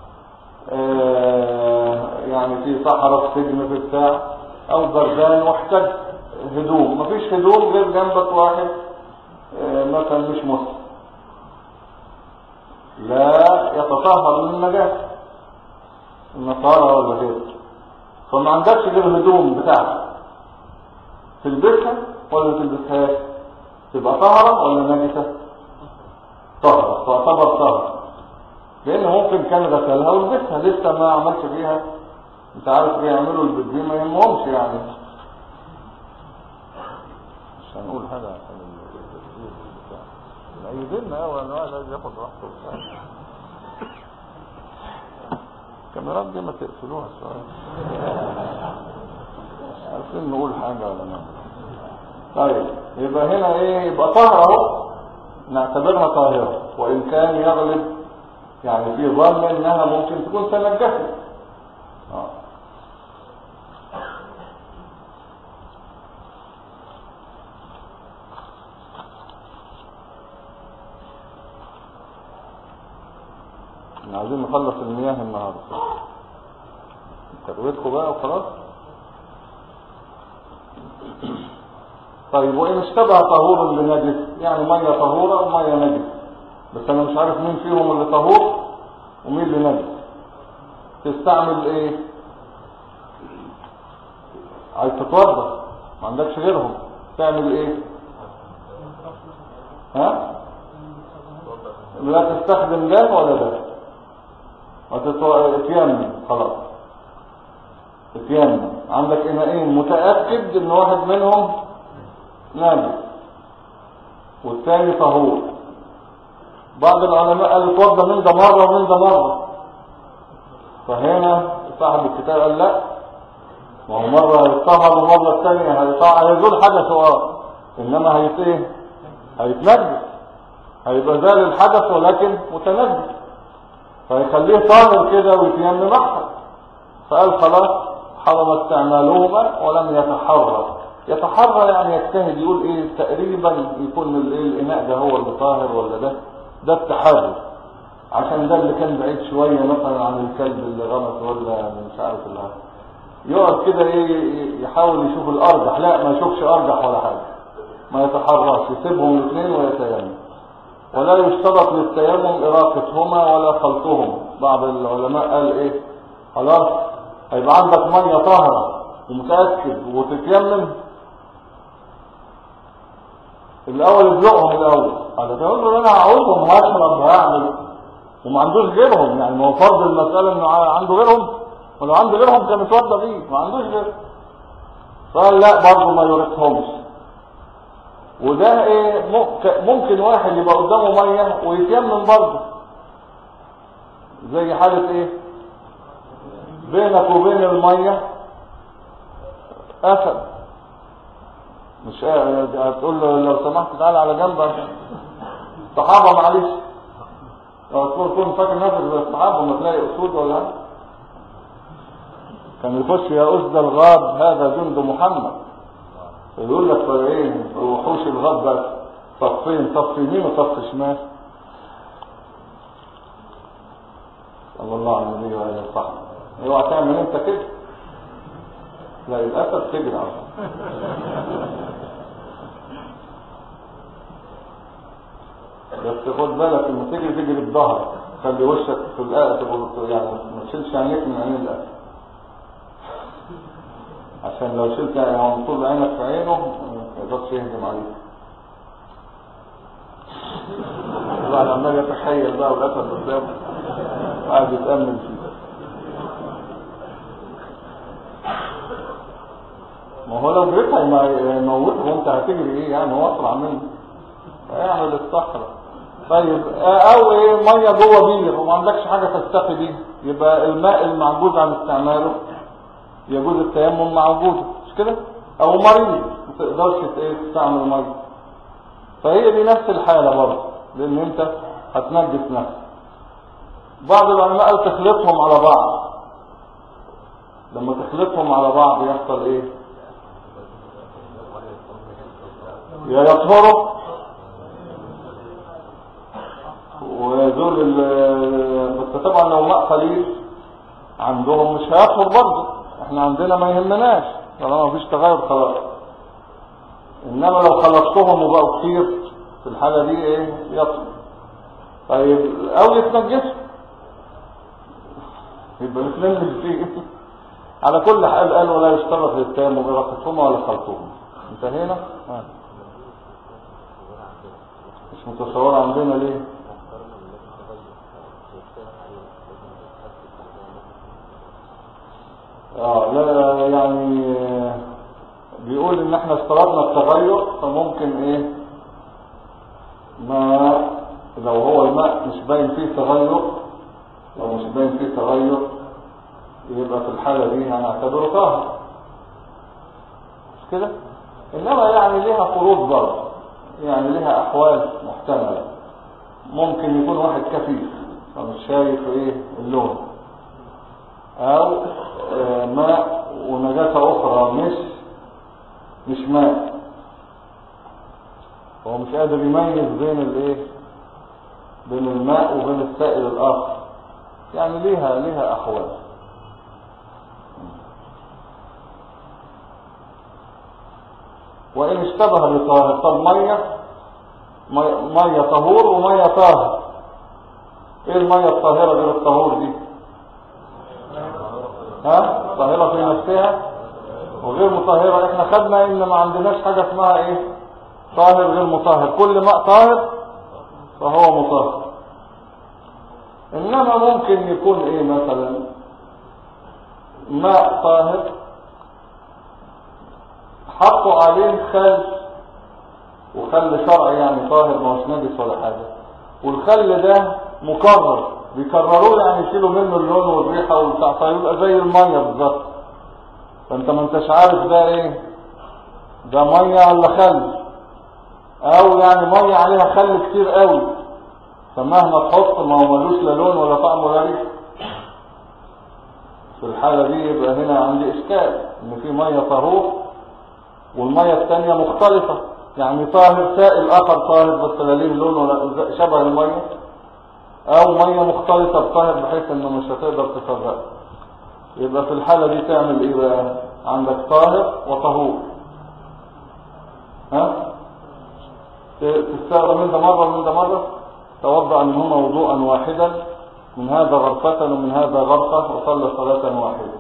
يعني في صحراء، في سجن، في بتاع او بردان واحتاج هدوم، مفيش هدوم غير جنبك واحد مثلا مش مسلم، لا يتطهر من النجاسة النصارى ولا غيره، فما عندكش غير الهدوم بتاعتك تلبسها ولا ما تلبسهاش، تبقى طهرة ولا نجسة؟ طهرة، تعتبر طهرة، لأن ممكن كان غسلها ولبسها لسه ما عملش فيها. انت عارف بيعملوا البدي ما يهمهمش يعني. مش هنقول حاجة عشان يدلنا قوي ان واحد عايز ياخد راحته وبتاع. الكاميرات دي ما تقفلوها شوية، عارفين نقول حاجة ولا ما. طيب يبقى هنا ايه؟ يبقى طهرة اهو، نعتبرها طاهرة، وان كان يغلب يعني في ظن انها ممكن تكون تنجست. عايزين نخلص المياه النهارده، ترويتكم بقى وخلاص. طيب وإن اشتبه طهور بنجس، يعني مية طهورة ومية نجس، بس أنا مش عارف مين فيهم اللي طهور ومين اللي نجس، تستعمل إيه؟ عايز تتوضى ما عندكش غيرهم، تعمل إيه؟ ها؟ لا تستخدم ده ولا ده، اتيمم خلاص. اتيمم، عندك اناءين متأكد ان واحد منهم ناجس والثاني طهور. بعض العلماء قال اتوضى من ده مرة ومن ده مرة، فهنا صاحب الكتاب قال لا، ما هو مرة هيتطهر ومرة الثانية هيزول حدثه انما هيتنجس، هيبقى زال الحدث ولكن متنجس، فيخليه طاهر كده ويتيمم احسن. فقال خلاص حرم استعمالهما ولم يتحرى يعني يجتهد يقول ايه تقريبا يكون الاناء ده هو اللي طاهر ولا ده التحري، عشان ده اللي كان بعيد شويه مثلا عن الكلب اللي غمس ولا مش عارف اللي يقعد كده ايه يحاول يشوف الارجح، لا ما يشوفش ارجح ولا حاجه، ما يتحراش، يسيبهم الاثنين ويتيمم. ولا يشترط للتيمم إراقتهما ولا خلطهم. بعض العلماء قال ايه خلاص هيبقى عندك مية طاهرة ومتأكد وتتيمم الاول، ادلقهم الاول، هذا تقول له انا هعوزهم وهشرب وهعمل وما عندوش غيرهم، يعني ما هو فرض المسألة انه عنده غيرهم، ولو عنده غيرهم كان يتوضى بيه، ما عندوش غيرهم. فقال لا برضه ما يورثهمش. وده ايه ممكن واحد يبقى قدامه ميه ويتيمم برضه، زي حالة ايه بينك وبين الميه اسد، مش هتقول له لو سمحت تعالى على جنب الصحابه معلش، لو تكون فاكر نفسك زي الصحابه ما تلاقي اسود ولا حاجه، كان يخش يا اسد الغاب هذا جند محمد، يقول لك ايه وحوش الغاب بس صفين، صف يمين وصف شمال. صلى الله على النبي وعلى اله وصحبه. اوعى تعمل انت كده، لا الاسد تجري على بس خد بالك لما تجري بظهرك، خلي وشك في الاسد يعني ما تشيلش عينيك من عين الاسد، عشان لو شلت يعني طول عينك في عينه ما يقدرش يهجم عليك. الواحد عمال يتخيل بقى والاسد قدامه قاعد يتامل فيه. ما هو لو جريت هيموته وانت هتجري ايه يعني، هو اسرع منه، هيعمل الصخره. طيب او ايه ميه جوه بير وما عندكش حاجه تستقي بيها، يبقى الماء المعجوز عن استعماله يجوز التيمم مع وجوده، مش كده؟ او مريض ما تقدرش تستعمل ميه، فهي دي نفس الحاله برضه، لان انت هتنجس نفسك. بعض العلماء قال تخلطهم على بعض، لما تخلطهم على بعض يحصل ايه؟ يا يطهروا ويزول بس طبعا لو ماء قليل عندهم مش هيطهر برضه، احنا عندنا ما يهمناش طالما مفيش تغير خلاص. انما لو خلطتهم وبقوا كتير في الحالة دي ايه يطهر. طيب او يتنجسوا، يبقى الاثنين اللي فيه. على كل حال قال ولا يشترط للتيمم إراقتهما ولا خلطهما. انتهينا. مش متصور عندنا ليه؟ لا يعني بيقول ان احنا اشترطنا التغير، فممكن ايه ما لو هو الماء مش باين فيه تغير، لو مش باين فيه تغير يبقى في الحالة دي هنعتبره طاهر، مش كده؟ انما يعني ليها فروض برضه، يعني ليها احوال محتملة. ممكن يكون واحد كفيف فمش شايف ايه اللون، او ماء ونجاسة اخرى مش ماء، هو مش قادر يميز بين الايه، بين الماء وبين السائل الاخر، يعني ليها احوال. وان اشتبه بطاهر، طب مية طهور ومية طاهر، ايه المية الطاهرة غير الطهور دي؟ طاهرة في نفسها وغير مطهرة. احنا خدنا ان ما عندناش حاجة اسمها ايه طاهر غير مطهر، كل ماء طاهر فهو مطهر. انما ممكن يكون ايه مثلا ماء طاهر حطوا عليه خل، وخل شرعي يعني طاهر ما هوش نجس ولا حاجة، والخل ده مكرر بيكرروه يعني يشيلوا منه اللون والريحة والبتاع، فيبقى زي المية بالظبط. فانت ما انتش عارف ده ايه، ده مية ولا خل، او يعني مية عليها خل كتير قوي، فمهما تحط ما هو ملوش لا لون ولا طعم ولا ريحة. في الحالة دي يبقى هنا عندي اشكال ان في مية طهور والمية الثانية مختلفة، يعني طاهر سائل اخر طاهر بس لا ليه لون ولا شبه المية، او مية مختلطة بطاهر بحيث انه مش هتقدر تفرق. يبقى في الحالة دي تعمل ايه بقى؟ عندك طاهر وطهور، تستخدم من ده مرة ومن ده مرة، توضأ منهما وضوءا واحدا، من هذا غرفة ومن هذا غرفة، وصلى صلاة واحدة.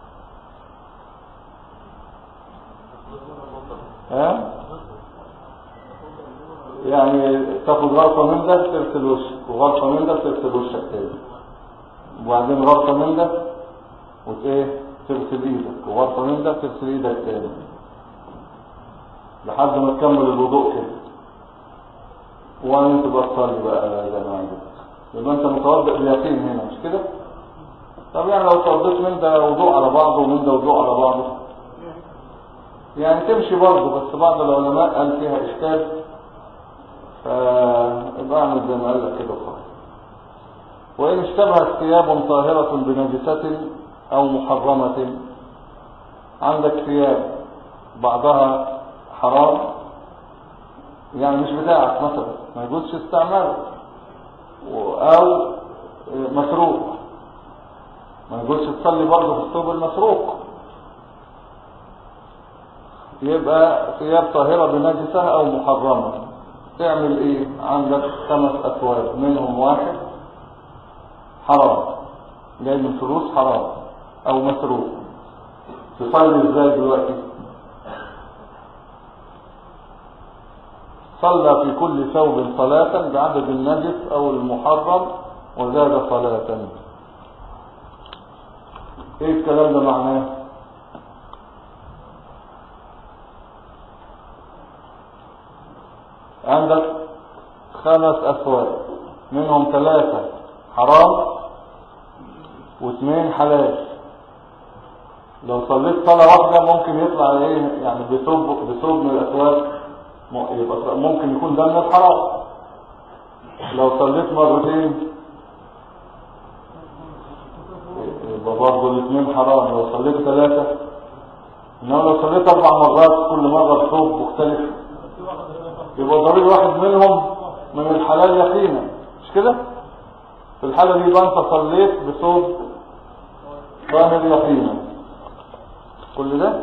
يعني تاخد غرفة من ده تغسل وشك، وغرفة من ده تغسل وشك تاني، وبعدين غرفة من ده تغسل ايدك، وغرفة من ده تغسل ايدك تاني لحد ما تكمل الوضوء كده، وانت تبقى تصلي بقى زي ما عندك. يبقى انت متوضئ بيقين هنا، مش كده؟ طب يعني لو توضيت من ده وضوء على بعضه ومن ده وضوء على بعضه يعني تمشي برضه، بس بعض العلماء قال فيها اشكال، فيبقى اعمل زي ما قال لك كده خالص. وان اشتبهت ثياب طاهرة بنجسة او محرمة، عندك ثياب بعضها حرام يعني مش بتاعك مثلا ما يجوزش استعماله، او مسروق ما يجوزش تصلي برضه في الثوب المسروق، يبقى ثياب طاهرة بنجسة او محرمة. تعمل ايه؟ عندك 5 اثواب، منهم واحد حرام جاي من فلوس حرام او مسروق، تصلي ازاي دلوقتي؟ صلى في كل ثوب صلاة بعدد النجس او المحرم وزاد صلاة. ايه الكلام ده معناه؟ عندك 5 اثواب، منهم 3 حرام و2 حلال. لو صليت صلاة واحدة ممكن يطلع ايه يعني بثوب من الاثواب، يبقى ممكن يكون ده من الحرام. لو صليت مرتين يبقى برضه الاثنين حرام. لو صليت 3، انما لو صليت 4 مرات كل مرة بثوب مختلف يبقى ضروري واحد منهم من الحلال يقينا، مش كده؟ في الحالة دي يبقى انت صليت بثوب ظاهر يقينا. كل ده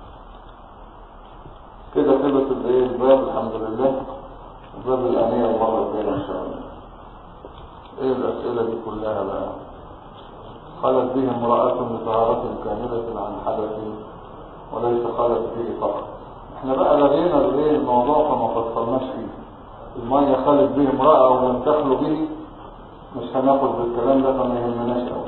كده الباب. الحمد لله. باب الآنية المرة الجاية إن شاء الله. ايه الاسئلة دي كلها بقى؟ خلت به امرأة بطهارة كاملة عن حدث وليس خلت به فقط. احنا بقى لغينا الموضوع فما فصلناش فيه. المية خلت به امرأة ولم تخلو به، مش هناخد بالكلام ده فما يهمناش قوي.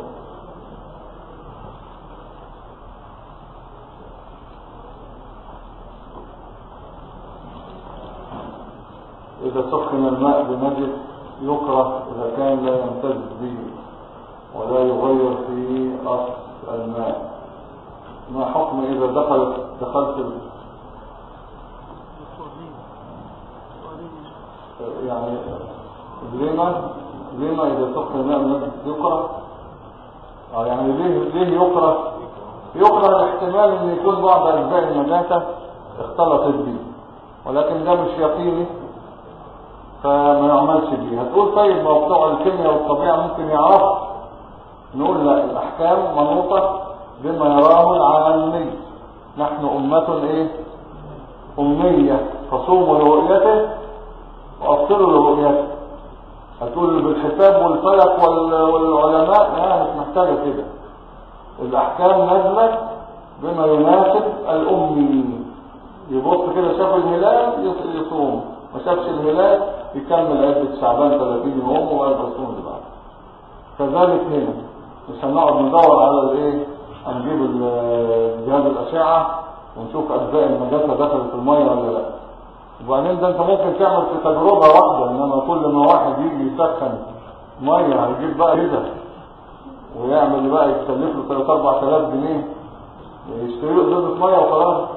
إذا سخن الماء بنجس يكره إذا كان لا يمتد به ولا يغير في أصل الماء. ما حكم إذا دخلت يعني لما إذا سخن الماء بنجس يكره؟ يعني ليه يكره؟ يكره الاحتمال أن يكون بعض أجزاء النجاسة اختلطت به، ولكن ده مش يقيني فما يعملش بيه. هتقول طيب ما بتوع الكيمياء والطبيعة ممكن يعرفوا. نقول لا، الأحكام منوطة بما يراه العالمي. نحن أمة أمية، فصوموا لرؤيته وأفطروا لرؤيته. هتقول بالحساب والفلك والعلماء لا، مش محتاجة كده. الأحكام نزلت بما يناسب الأمي. يبص كده شاف الهلال يصوم، ما شافش الهلال يكمل عدة شعبان 30 يوم ويبقى يصوم اللي بعده. كذلك هنا مش هنقعد ندور على هنجيب جهاز الأشعة ونشوف أجزاء النجاسة دخلت المية ولا لا. وبعدين ده انت ممكن تعمل في تجربة واحدة، انما كل ما واحد يجي يسخن مية هيجيب بقى كده ويعمل بقى يتكلف له 3-4 آلاف جنيه يشتري ازازة مية وخلاص.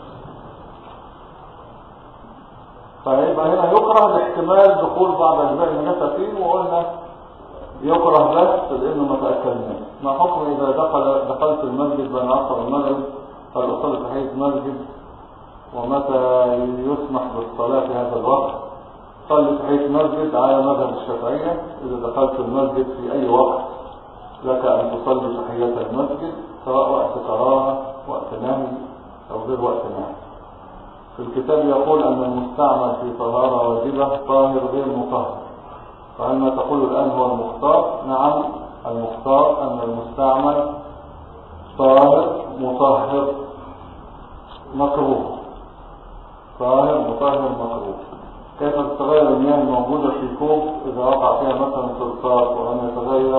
فيبقى هنا يكره لاحتمال دخول بعض أجزاء النجاسة فيه، وقلنا يكره بس لأنه ما تأكدناش. ما حكم إذا دخلت المسجد بين العصر والمغرب فالأصل تحية مسجد، ومتى يسمح بالصلاة في هذا الوقت؟ صلي تحية مسجد على مذهب الشافعية. إذا دخلت المسجد في أي وقت لك أن تصلي تحية المسجد، سواء وقت كراهة وقت نهي أو غير وقت نهي. في الكتاب يقول أن المستعمل في طهارة واجبة طاهر غير مطهر، فهل ما تقول الآن هو المختار؟ نعم، المختار أن المستعمل طاهر مطهر مكروه. طاهر مطهر مكروه. كيف تتغير المياه الموجودة في كوب إذا وقع فيها مثلا صلصال ولم يتغير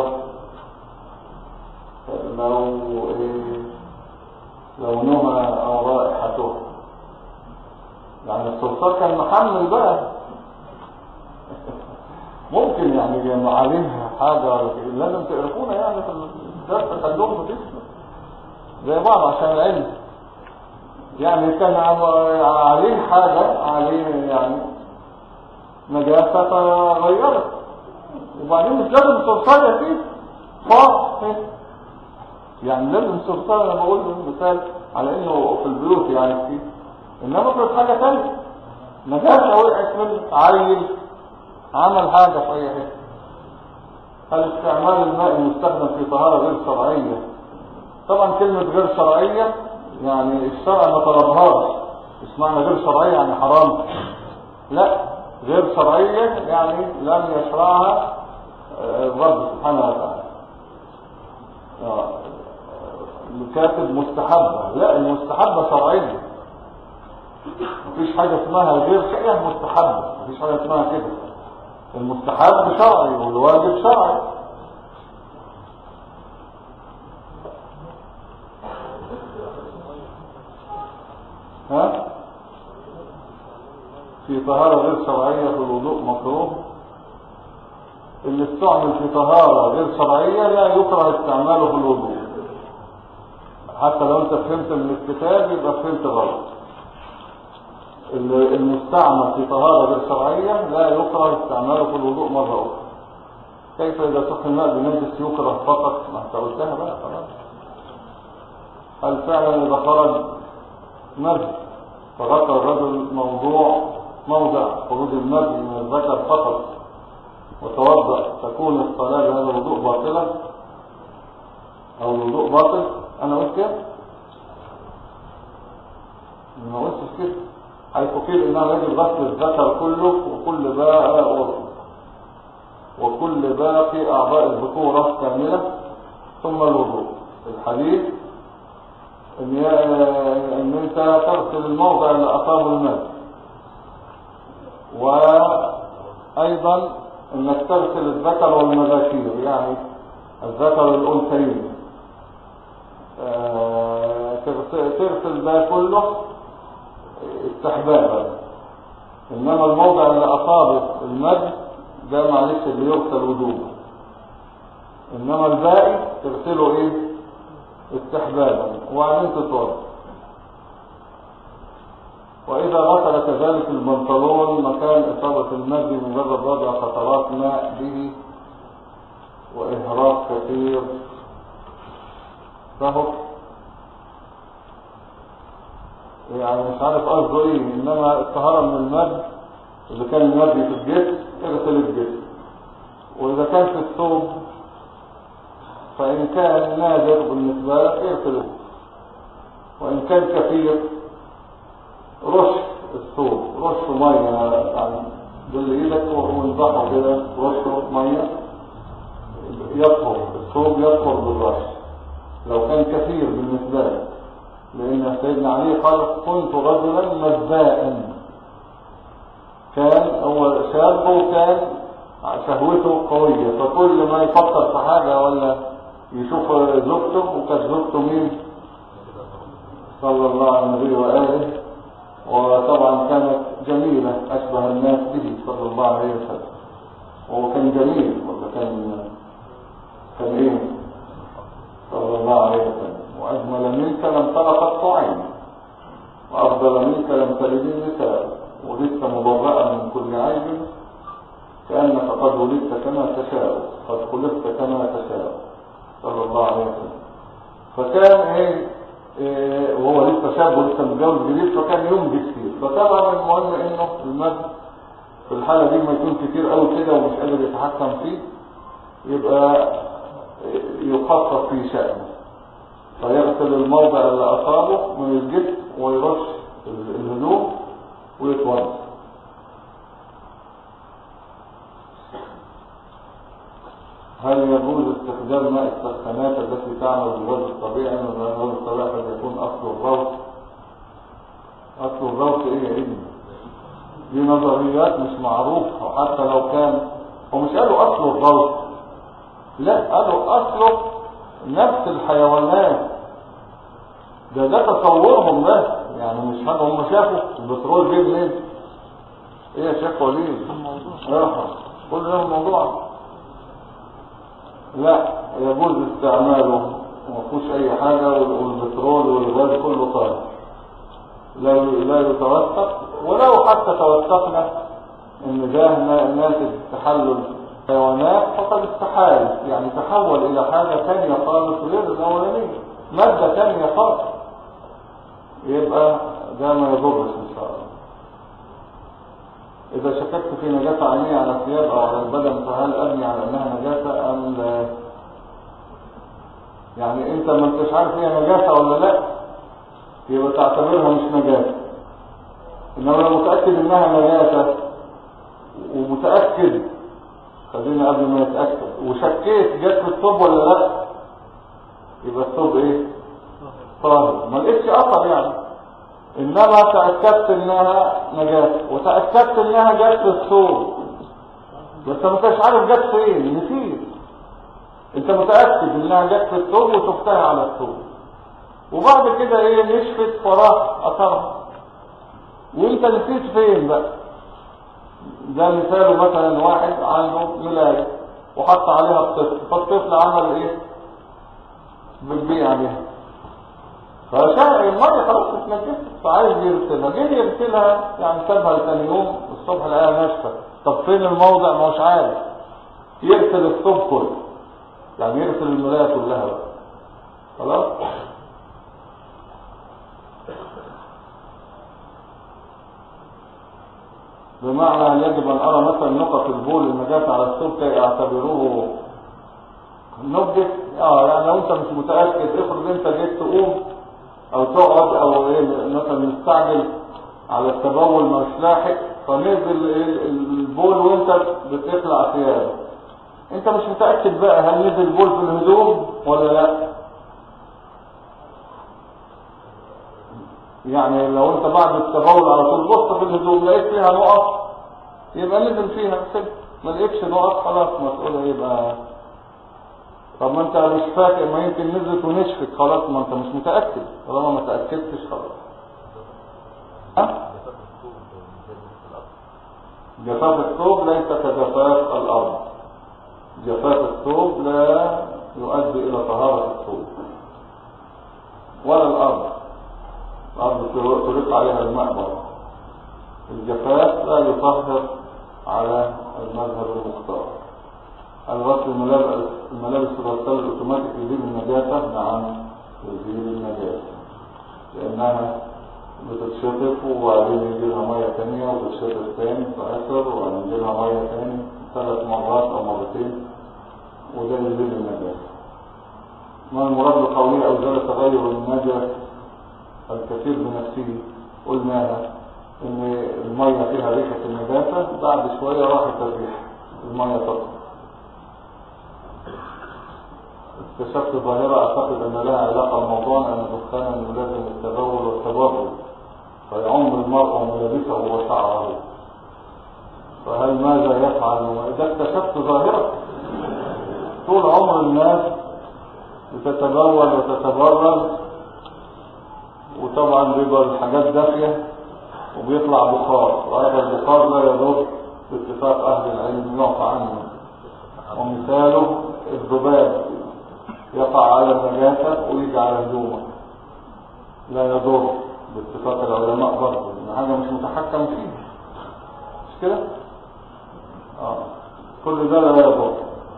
لونها أو رائحته؟ يعني الصلصال كان محمل بقى ممكن يعني معالمها حاجة لازم تعرفونا يعني في الدرس خلوهم في جسمه زي بعض عشان العلم. يعني كان عليه حاجة عليه يعني نجاسة تغيرت، وبعدين مش لازم صلصال يا سيدي يعني لازم صلصال. انا بقول مثال على انه في البيوت يعني فيه، انما في حاجة تانية نجاسة وقعت من عيل عمل حاجة في اي حته. هل استعمال الماء المستخدم في طهارة غير شرعية؟ طبعا كلمة غير شرعية يعني الشرع ما طلبهاش. مش معنى غير شرعية يعني حرام، لا، غير شرعية يعني لم يشرعها الرب سبحانه وتعالى. الكاتب مستحبة، لا، المستحبة شرعية. مفيش حاجة اسمها غير شرعية مستحبة، مفيش حاجة اسمها كده. المستحب شرعي والواجب شرعي. في طهارة غير شرعية في الوضوء مكروه. اللي استعمل في طهارة غير شرعية لا يكره استعماله في الوضوء. حتى لو انت فهمت من الكتاب يبقى فهمت غلط. المستعمل في طهارة غير شرعية لا يكره استعماله في الوضوء مرة أخرى. كيف إذا سخن الماء بنجس يكره فقط؟ ما انت قلتها بقى خلاص. هل فعلا إذا خرج مذي فغطى الرجل موضع خروج المذي من الذكر فقط وتوضأ تكون الصلاة بهذا الوضوء باطلة أو الوضوء باطل؟ أنا قلت كده؟ ما قلتش كده. حيث قيل إنه يجب غسل الذكر كله وكل باء وكل باقي أعضاء الذكورة كاملة ثم الوضوء. الحديث إن أنت تغسل الموضع اللي أصابه الماء، وأيضا أنك تغسل الذكر والمذاكير، يعني الذكر والأنثيين، تغسل ده كله استحبابا. إنما الموضع اللي أصابه المد ده معلش اللي يغسل وجوبا، إنما الباقي تغسله إيه؟ استحبابا، وبعدين تتوضا. وإذا غسل كذلك البنطلون مكان إصابة المد مجرد وضع قطرات ماء به وإهراق كثير فهو يعني مش عارف قصده ايه. انما الطهارة من المد اذا كان المد في الجسم اغسل الجسم، واذا كان في الثوب فان كان نادر بالنسبة لك اغسله، وان كان كثير رش الثوب، رش مية يعني دل ايدك وانضحه كده، رشه مية يطهر الثوب، يطهر بالرش لو كان كثير بالنسبة لك. لأن سيدنا علي قال كنت رجلا مزاء، كان هو شاب وكان شهوته قوية، فكل ما يفكر في حاجة ولا يشوف زوجته، وكانت زوجته مين؟ صلى الله عليه وسلم وآله، وطبعا كانت جميلة أشبه الناس به صلى الله عليه وسلم. وهو كان جميل ولا كان ايه صلى الله عليه وسلم؟ وأجمل منك لم تر قط عين، وأفضل منك لم تلد النساء، ولدت مبرأ من كل عيب، كأنك قد ولدت كما تشاء، قد خلقت كما تشاء صلى الله عليه وسلم. فكان وهو لسه شاب ولسه متجوز جديد، فكان يمضي كتير. فطبعا المهم انه المد في الحالة دي ما يكون كتير قوي كده ومش قادر يتحكم فيه، يبقى يخصص في شأنه، فيغسل الموضع اللي أصابه من الجسم ويرش الهدوم ويتوضا. هل يجوز استخدام ماء السخانات التي تعمل بالغاز الطبيعي؟ من الغاز الطبيعي قد يكون أصل الغوث. أصل الغوث إيه يا ابني؟ دي نظريات مش معروفة، وحتى لو كان ومش قالوا أصل الغوث، لا قالوا أصله نفس الحيوانات. ده تصورهم بس، يعني مش حاجة هم شافوا البترول جه منين. ايه يا شيخ وليد؟ كل ده الموضوع. لا يجوز استعماله ومفيهوش اي حاجة، والبترول والغاز كله طاهر لا يتوثق. ولو حتى توثقنا ان ده ناتج تحلل حيوانات فقد استحال، يعني تحول الى حاجة ثانية خالص غير الاولانية، مادة ثانية خالص، يبقى ده ما يضرش ان شاء الله. اذا شككت في نجاسة عينية على الثياب او على البدن فهل ابني على انها نجاسة ام لا؟ يعني انت ما انتش عارف هي نجاسة ولا لا، يبقى تعتبرها مش نجاسة. انما لو متأكد انها نجاسة ومتأكد، خلينا قبل ما نتأكد، وشكيت جت في الثوب ولا لا، يبقى الثوب ايه؟ طاهر، ما لقيتش اثر يعني. انما تأكدت انها نجاسة وتأكدت انها جت في الثوب، بس ما انتش عارف جت فين، نسيت. انت متأكد انها جت في الثوب وشفتها على الثوب، وبعد كده ايه نشفت وراح اثرها وانت نسيت فين بقى. ده مثاله مثلا واحد عنده ملاية وحط عليها الطفل، فالطفل عمل ايه؟ بتبيع عليها، فشاء المية خلاص اتنجست، فعايز يرسلها، جه يرسلها يعني سابها لثاني يوم الصبح لقاها ناشفة. طب فين الموضع؟ ما هوش عارف. يرسل الثوب كله، يعني يرسل الملاية كلها بقى خلاص. بمعنى هل يجب ان ارى مثلا نقط البول النجاسة على الثوب كي اعتبروه نجس؟ يعني لو انت مش متأكد، افرض انت جيت تقوم او تقعد او مثلا مستعجل على التبول مش لاحق، فنزل البول وانت بتخلع ثيابك، انت مش متأكد بقى هل نزل بول في الهدوم ولا لا. يعني لو انت بعد التبول على طول بص في الهدوم لقيت فيها نقط يبقى نزل فيها كده، ما لقيتش نقط خلاص مسؤولة يبقى. طب ما انت مش فاكر، ما يمكن نزلت ونشفت خلاص، ما انت مش متأكد، طالما ما تأكدتش خلاص. ها؟ جفاف الثوب ليس كجفاف الأرض. جفاف الثوب لا يؤدي إلى طهارة الثوب ولا الأرض. الأرض تريق عليها الماء برضه. الجفاف لا يطهر على المذهب المختار. الغسل الملابس الغسالة الأوتوماتيك يزيل النجاسة؟ نعم يزيل النجاسة، لأنها بتتشطف وبعدين يجيلها مية تانية وبتتشطف تاني فأثر وبعدين يجيلها مية تاني 3 مرات أو مرتين، وده يزيل النجاسة. ما المراد بقوله أو زال تغير النجاسة الكثير بنفسه؟ قلناها إن المية فيها ريحة النجاسة، بعد شوية راحت الريحة المية تطلع. اكتشفت ظاهرة أعتقد أن لها علاقة بموضوعنا، أن دخانا يلازم التبول والتبرد فيعم المرء وملابسه وشعره. فهل ماذا يفعل إذا اكتشفت ظاهرة؟ طول عمر الناس بتتبول وتتبرد، وطبعا بيبقى الحاجات دافية وبيطلع بخار، وهذا البخار لا يضر باتفاق أهل العلم يعفى عنه. ومثاله الذباب يقع على النجاسة ويجي على هدومه لا يضر باتفاق العلماء برضه، لأن حاجة مش متحكم فيها، مش كده؟ كل ده لا يضر.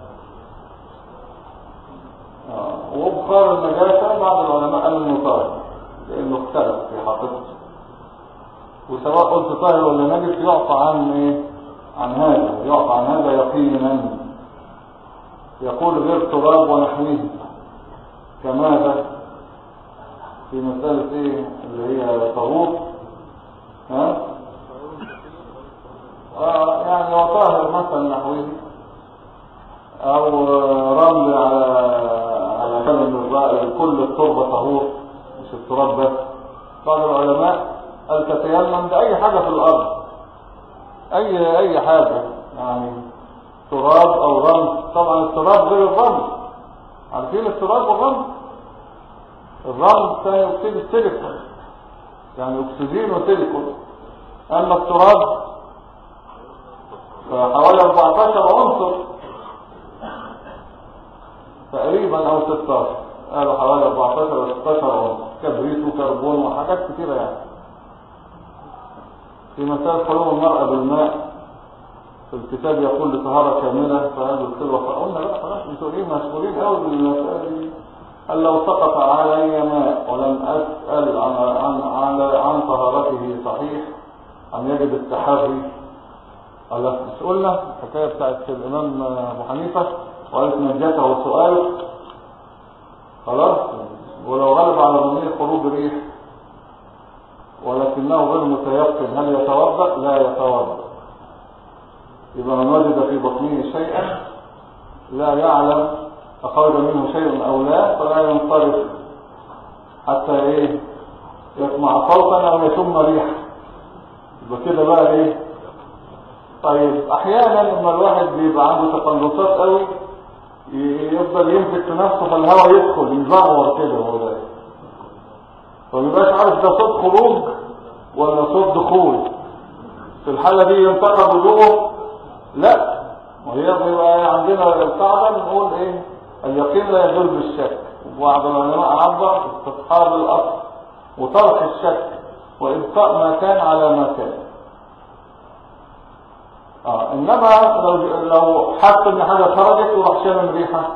وبخار النجاسة بعض العلماء قالوا انه طاهر لانه اختلف في حقيقته، وسواء قلت طاهر ولا نجس يعفى عن ايه؟ عن هذا، يعفى عن هذا يقينا. يقول غير تراب ونحوه كماذا في مسألة ايه اللي هي طهور؟ يعني وطاهر مثلا نحوه، او رمل على كلمة كل التربة طهور مش التراب بس. بعض العلماء قال تتيمم بأي حاجة في الأرض، أي حاجة، يعني تراب أو رمل. طبعا التراب غير الرمل، عارفين التراب والرمل؟ الرمل ثاني أكسيد السيليكون، يعني أكسجين وسيليكون. أما التراب فحوالي 14 عنصر تقريبا أو 16، قالوا حوالي 14 أو 16 عنصر، كبريت وكربون وحاجات كتيرة يعني. في مسألة خلو المرأة بالماء في الكتاب يقول لطهارة كاملة فهذا الخلوة، فقلنا لا خلاص انتوا ايه مسؤولين قوي بالمسألة دي. قال لو سقط علي ماء ولم أسأل عن طهارته صحيح أم يجب التحري؟ قال مش قلنا الحكاية بتاعت الإمام أبو حنيفة وقالت نجته سؤال خلاص، ولو غلب على ضمير خروج ريح ولكنه غير متيقن هل يتوضأ؟ لا يتوضأ. يبقى من وجد في بطنه شيئا لا يعلم أخرج منه شيء أو لا فلا ينصرف حتى ايه يسمع صوتا أو يشم ريحا، يبقى كده بقى ايه. طيب احيانا لما الواحد بيبقى عنده تقلصات قوي يفضل يمسك في نفسه فالهواء يدخل يزغور كده هو ده، فميبقاش عارف ده صوت خروج ولا صوت دخول. في الحالة دي ينتقد وضوءه؟ لا، وهي بيبقى عندنا القاعدة بنقول ايه؟ اليقين لا يزول بالشك. وبعض العلماء عبر استصحاب الاصل وطرح الشك وابقاء ما كان على ما كان. انما لو حس ان حاجه خرجت وراح شامم ريحه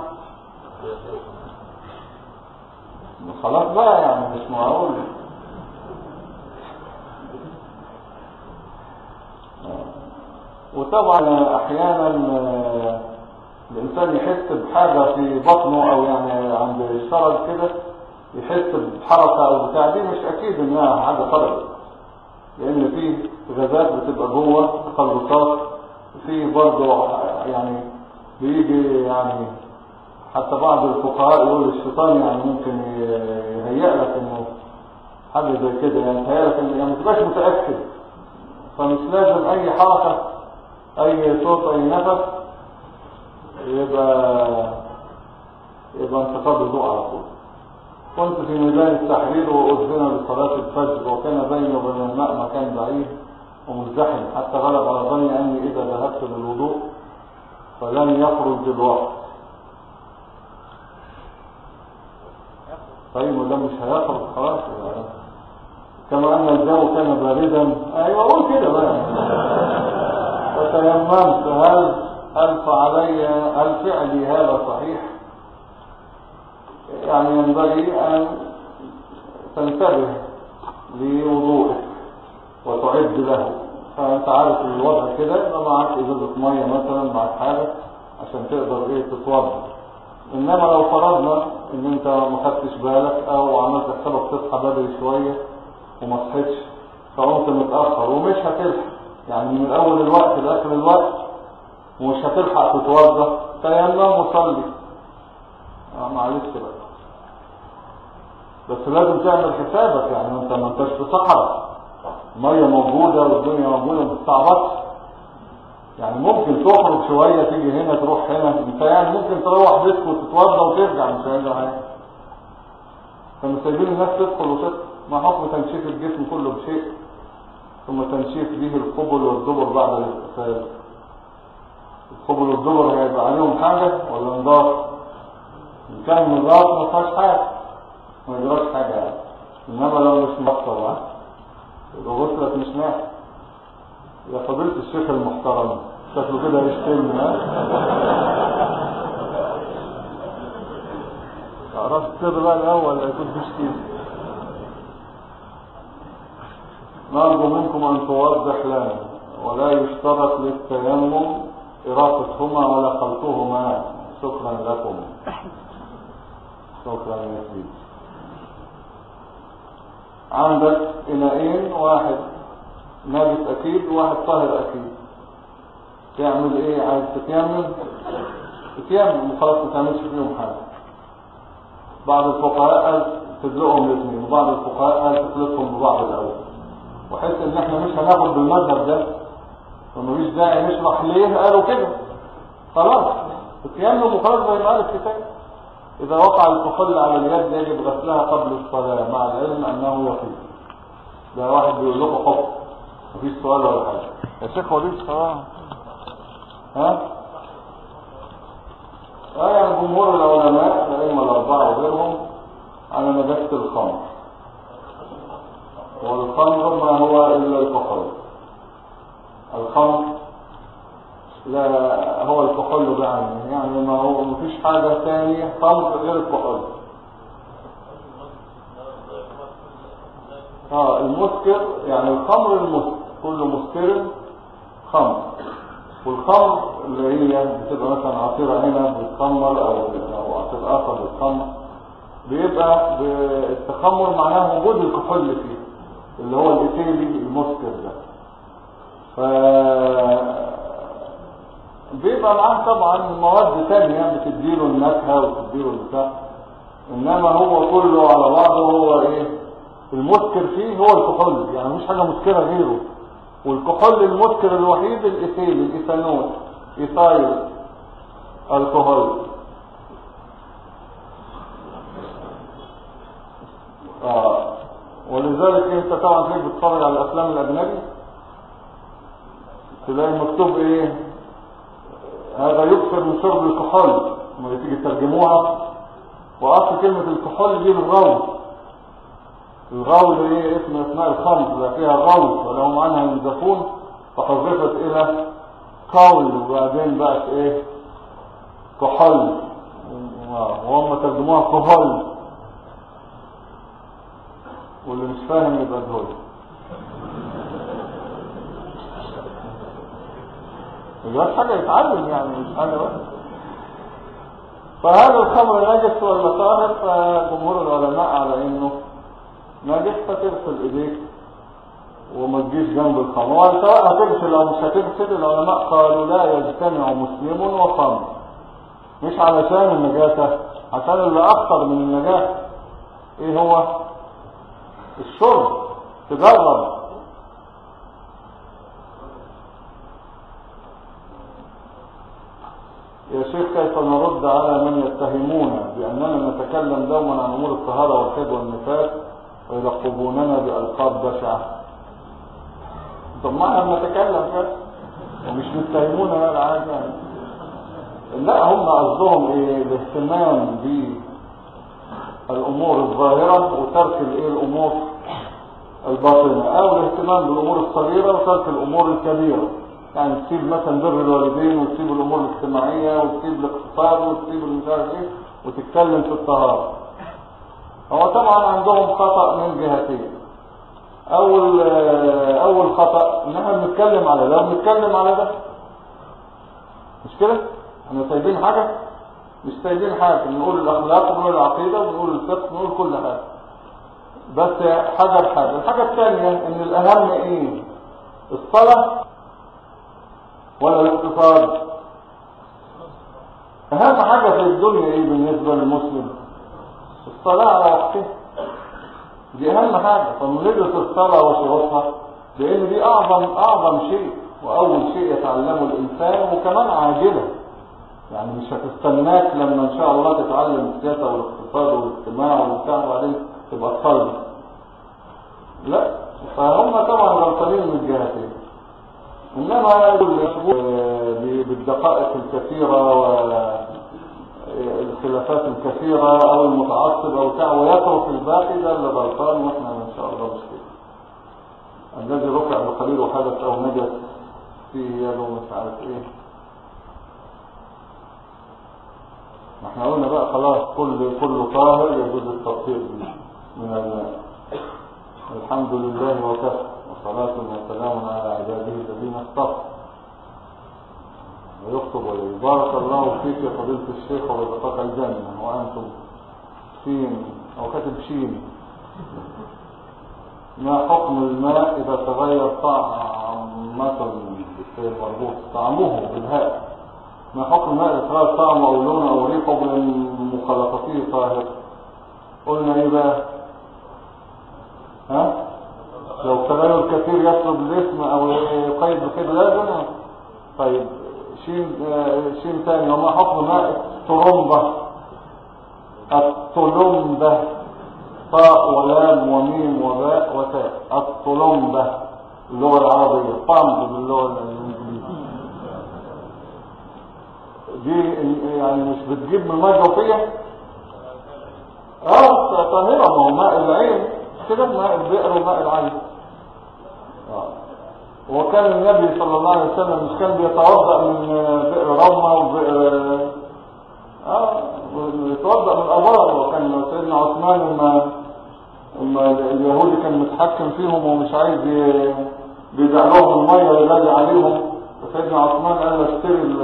خلاص بقى، يعني مش معقول. وطبعا احيانا الانسان يحس بحاجه في بطنه او يعني عند الشرج كده يحس بحركه او بتاع، دي مش اكيد انها حاجه خرجت، لان في غازات بتبقى جوه تخلصات، في برضه يعني بيجي يعني حتى بعض الفقهاء يقول الشيطان يعني ممكن يهيأ لك انه حاجه زي كده، يعني يهيأ لك يعني ما تبقاش متاكد، فمش لازم اي حركه اي صوت اي نفس يبقى انتقاد الضوء على طول. كنت في ميدان التحرير وأذن لصلاة الفجر، وكان بيني وبين الماء مكان بعيد ومزدحم، حتى غلب على ظني أني إذا ذهبت للوضوء فلن يخرج الوقت. طيب وده مش هيخرج خلاص يعني. كما أن الجو كان باردا، أيوة أقول كده بقى. فتيممت، هل فعلي هذا صحيح؟ يعني ينبغي أن تنتبه لوضوءك وتعد له. فأنت عارف الوضع كده، يبقى معك إزازة مية مثلا، معك حاجة عشان تقدر تتوضا. إنما لو فرضنا إن أنت ما خدتش بالك أو عملت حسابك تصحى بدري شوية وما صحيتش فقمت متأخر ومش هتلحق، يعني من أول الوقت لآخر الوقت ومش هتلحق تتوضا، تيمم وصلي. معلش بقى، بس لازم تعمل حسابك، يعني انت ما انتش في صحراء، الميه موجوده والدنيا موجوده، ما تستعبطش. يعني ممكن تخرج شويه تيجي هنا تروح هنا، انت يعني ممكن تروح بيتك وتتوضا وترجع، مش هيجي حاجه. كانوا سايبين الناس تدخل وتطلع، ما حكم تنشيف الجسم كله بشيء، ثم تنشيف به القبل والدبر بعد الاغتسال. القبل والدبر هيبقى عليهم حاجه ولا نضاف؟ ان كان نضاف ما فيهاش حاجه، ما يجراش حاجة يعني. إنما لو مش مقصر يبقى غسلك مش نافع. يا فضيلة الشيخ المحترم شكله كده يشتمني. عرفت كده بقى الأول يكون تشتيم. نرجو منكم أن توضح لنا، ولا يشترط للتيمم إراقتهما ولا خلطهما. شكرا لكم. شكرا يا سيدي. عندك إناءين، واحد نجس أكيد وواحد طاهر أكيد، تعمل إيه؟ عايز تتيمم وخلاص، ما تعملش فيهم حاجة. بعض الفقهاء قال تدلقهم الاثنين، وبعض الفقهاء قال تخلطهم ببعض الأول، وحس إن إحنا مش هناخد بالمذهب ده فمفيش داعي نشرح ليه قالوا كده. خلاص تتيمم وخلاص زي ما قال الكتاب. إذا وقع الكحول على اليد يجب غسلها قبل الصلاة، مع العلم أنه يطيب. ده واحد بيقول لكم حكم، مفيش سؤال ولا حاجة يا شيخ وليد. يعني جمهور العلماء الأئمة الأربعة وغيرهم على نجاسة الخمر، والخمر ما هو إلا الكحول. الخمر لا هو الكحول بعينه، يعني ما هو مفيش حاجة ثانية خمر غير الكحول. المسكر يعني الخمر المسكر، كل مسكر خمر. والخمر اللي هي بتبقى مثلا عصير عنب بيتخمر او عصير اخر بيتخمر، بيبقى التخمر معناه وجود الكحول فيه اللي هو الايثيلي المسكر ده. بيبقى معاه طبعا مواد تانية بتديله النكهة وتديله البتاع، انما هو كله على بعضه هو المسكر فيه هو الكحول، يعني مش حاجة مسكرة غيره. والكحول المسكر الوحيد الايثيل، الايثانول، ايثايل الكحول. ولذلك انت طبعا تيجي بتتفرج على الافلام الاجنبي تلاقي مكتوب هذا يكثر من شرب الكحول، لما تيجي ترجموها. واصل كلمة الكحول دي الغوث. الغوث اسم اسماء الخمر، لا فيها غوث ولهم عنها ينزفون، فحذفت الى قول وبعدين بقت كحول، وهم ترجموها كحول. واللي مش فاهم يبقى دول يبقى حاجة يتعلم، يعني مش حاجة بس. فهذا الخمر نجس ولا طاهر؟ فجمهور العلماء على انه نجس، فتغسل ايديك وما تجيش جنب الخمر. سواء هتغسل او مش هتغسل، العلماء قالوا لا يجتمع مسلم وخمر مش علشان النجاسة، عشان اللي أخطر من النجاسة إيه هو؟ الشرب. تجرب. يا شيخ كيف نرد على من يتهمون بأننا نتكلم دوما عن أمور الطهارة والحيض والنفاس ويلقبوننا بألقاب بشعة؟ طب ما احنا بنتكلم كده ومش متهمونا ولا حاجة يعني. لا، هم قصدهم ايه؟ الاهتمام بالأمور الظاهرة وترك الايه الأمور الباطنة، أو الاهتمام بالأمور الصغيرة وترك الأمور الكبيرة. يعني تسيب مثلا بر الوالدين وتسيب الأمور الاجتماعية وتسيب الاقتصاد وتسيب مش عارف ايه وتتكلم في الطهارة. هو طبعا عندهم خطأ من جهتين. أول خطأ إن احنا بنتكلم على ده وبنتكلم على ده، مش كده؟ احنا سايبين حاجة؟ مش سايبين حاجة. بنقول الأخلاق وبنقول العقيدة وبنقول الفقه وبنقول كل حاجة، بس حاجة بحاجة. الحاجة الثانية إن الأهم إيه؟ الصلاة ولا الاقتصاد؟ أهم حاجة في الدنيا إيه بالنسبة للمسلم؟ الصلاة على وقتها، دي أهم حاجة. فمندرس الصلاة وشروطها لأن دي أعظم شيء وأول شيء يتعلمه الإنسان، وكمان عاجلة. يعني مش هتستناك لما إن شاء الله تتعلم السياسة والاقتصاد والاجتماع والبتاع وبعدين تبقى تصلي. لا، فهم طبعا غلطانين من الجهتين. إنما بالدقائق الكثيرة والخلافات الكثيرة أو المتعصب أو بتاع ويترك الباقي، ده اللي غلطان، وإحنا إن شاء الله مش كده. الذي رفع بقليل وحدث أو نجس فيه يده مش عارف إيه. ما احنا قلنا بقى خلاص كل طاهر يجوز التطهير من الماء. الحمد لله وكفى، وصلاة وسلام على عباده الذين اصطفى. ويخطب ولي بارك الله فيك يا فضيلة الشيخ ورزقك الجنة وأنتم سين أو كاتب شين. ما حكم الماء إذا تغير طعمه بالهاء؟ ما حكم الماء إذا تغير طعمه أو لونه أو ريحه بمخالطته طاهر؟ قلنا إيه بقى؟ ها؟ لو تغير كثير يطلب الاسم أو يقيد بكده لازم. طيب شين تاني. وما حكم ماء الطلمبة؟ طاء ولام وميم وباء وتاء. الطلمبة اللغة العربية، طعم باللغة الإنجليزية. دي يعني مش بتجيب من الماء الجوفية؟ طاهرة. ما هو ماء العين كده، ماء البئر وماء العين. وكان النبي صلى الله عليه وسلم مش كان بيتوضأ من بئر رومة وبئر يتوضأ من الأبار. وكان سيدنا عثمان لما اليهودي كان متحكم فيهم ومش عايز بيبيع لهم المية ويغلي عليهم، فسيدنا عثمان قال له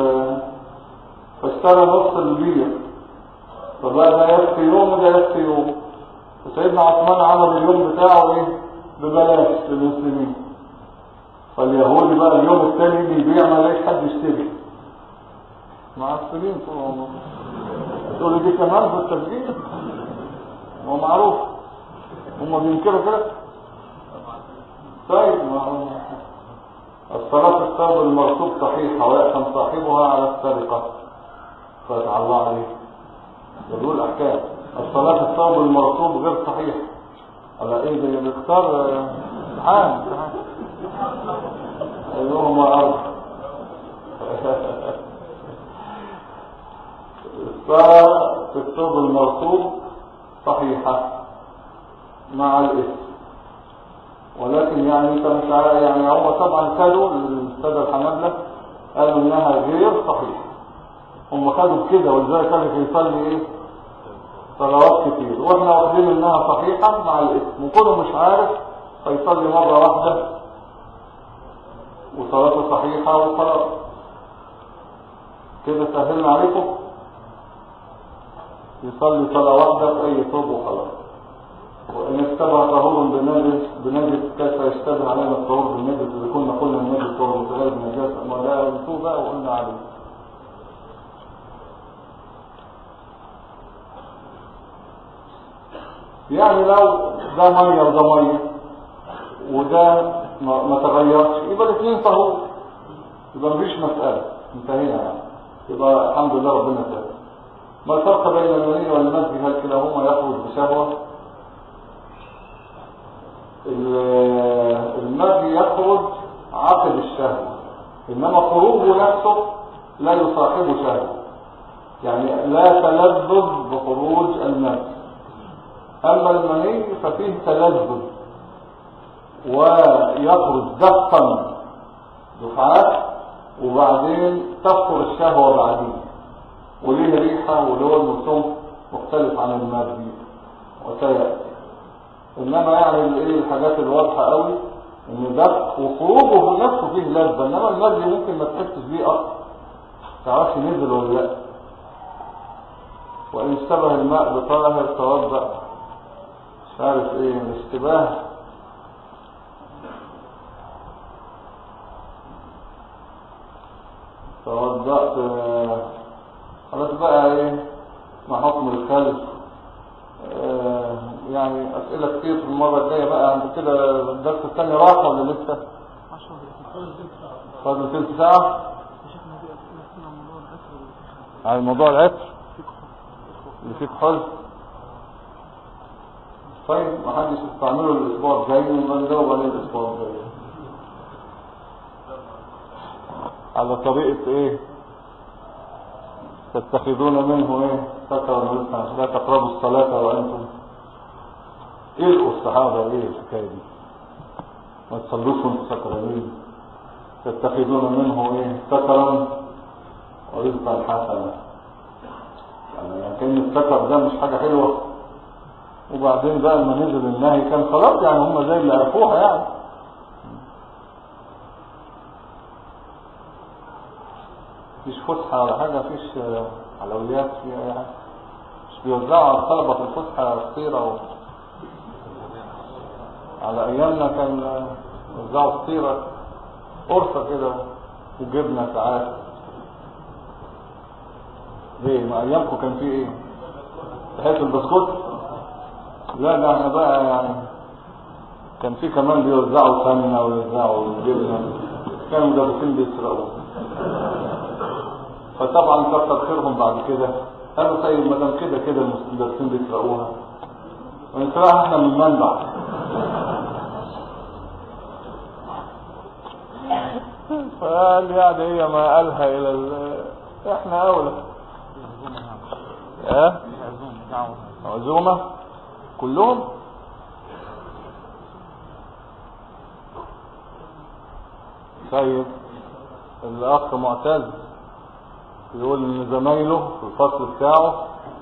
فاشترى نص البير، فبقى ده يكفي يوم وده يكفي يوم. فسيدنا عثمان عمل اليوم بتاعه ايه؟ ببلاش للمسلمين. فاليهودي بقى اليوم الثاني بيبيع ما لاقيش حد يشتري. معصبين طول عمرهم. تقول لي دي كمان في التسجيل؟ هو معروف، هم بينكروا كده. طيب الصلاة الثوب المرصوب صحيحة ويأثم صاحبها على السرقة، فتح الله عليه. يقول أحكام الصلاة الثوب المرصوب غير صحيح. على ايه ده بيختار عام ايهما أرض. الصلاة في الثوب المرصوب صحيحة مع الاسم، ولكن يعني انت مش عارف. يعني هم طبعا خدوا السادة الحنابلة قالوا انها غير صحيحة. هم خدوا كده، ولذلك كان يصلي ايه؟ صلوات كتير. واحنا واخدين انها صحيحة مع الاسم، وكله مش عارف فيصلي مرة واحدة وصلاته صحيحة وخلاص كده. سهلنا عليكم، يصلي صلاة واحدة في اي ثوب وخلاص. وان اشتبه طهور بنجس كيف يشتبه علينا الطهور بالنجس؟ اذا كنا قلنا النجس طهور متغير بنجاسة، ما لا نسوه بقى وقلنا عليه. يعني لو ده ميه وده ميه وده ما تغيرش يبقى الاثنين طهور، يبقى مفيش مسألة، انتهينا يعني، يبقى الحمد لله ربنا سهل. ما الفرق بين المني والمزي؟ هل كلاهما يخرج بشهوة؟ المزي يخرج عقب الشهوة، انما خروجه نفسه لا يصاحبه شهوة، يعني لا تلذذ بخروج المزي. اما المني ففيه تلذذ ويخرج دفقا دفعات وبعدين تفطر الشهوة بعدين، وليه ريحة ولون وسمك مختلف عن المزي وسيأتي. انما يعني الحاجات الواضحة قوي ان دفق وخروجه نفسه فيه لذة، انما المزي ممكن ما تحسش بيه اصلا، تعرفش نزل ولا لا. وان اشتبه الماء بطاهر توضأ، مش عارف ايه الاشتباه. توضأت خلاص بقى ايه ما حكم الخلف؟ يعني اسئلة كتير في المرة الجاية بقى. عند كده الدرس الثاني راح ولا لسه؟ 10 دقائق. فاضل تلت ساعة على موضوع العطر اللي فيه كحول. طيب ما حدش يستعمله الاسبوع الجاي ونجاوب عليه الاسبوع الجاي على طريقة ايه تتخذون منه ايه سكرا ورزقا لا تقربوا الصلاة وانتم القوا الصحابة. ايه الحكاية دي؟ ما تصلوش وانتم سكرانين. تتخذون منه ايه سكرا ورزقا حسنا، يعني كان السكر ده مش حاجة حلوة. وبعدين بقى لما نزل النهي كان خلاص، يعني هم زي اللي عرفوها يعني. مفيش فسحة ولا حاجة، مفيش حلويات فيها اي حاجة، مش بيوزعوا على الطلبة في الفسحة فطيرة على ايامنا كان يوزعوا فطيرة قرصة كده وجبنة ساعات. ايه ما ايامكم كان فيه ايه؟ تحس البسكوت؟ لا ده احنا بقى يعني كان فيه كمان بيوزعوا سمنة ويوزعوا جبنة، كانوا مدرسين بيسرقوا. فطبعا كتر خيرهم بعد كده قالوا طيب ما دام كده كده المدرسين بيسرقوها ونسرقها احنا من المنبع. فقال يعني هي ما قالها الى احنا اولى. عزومة كلهم. طيب الاخ معتز يقول ان زمايله في الفصل بتاعه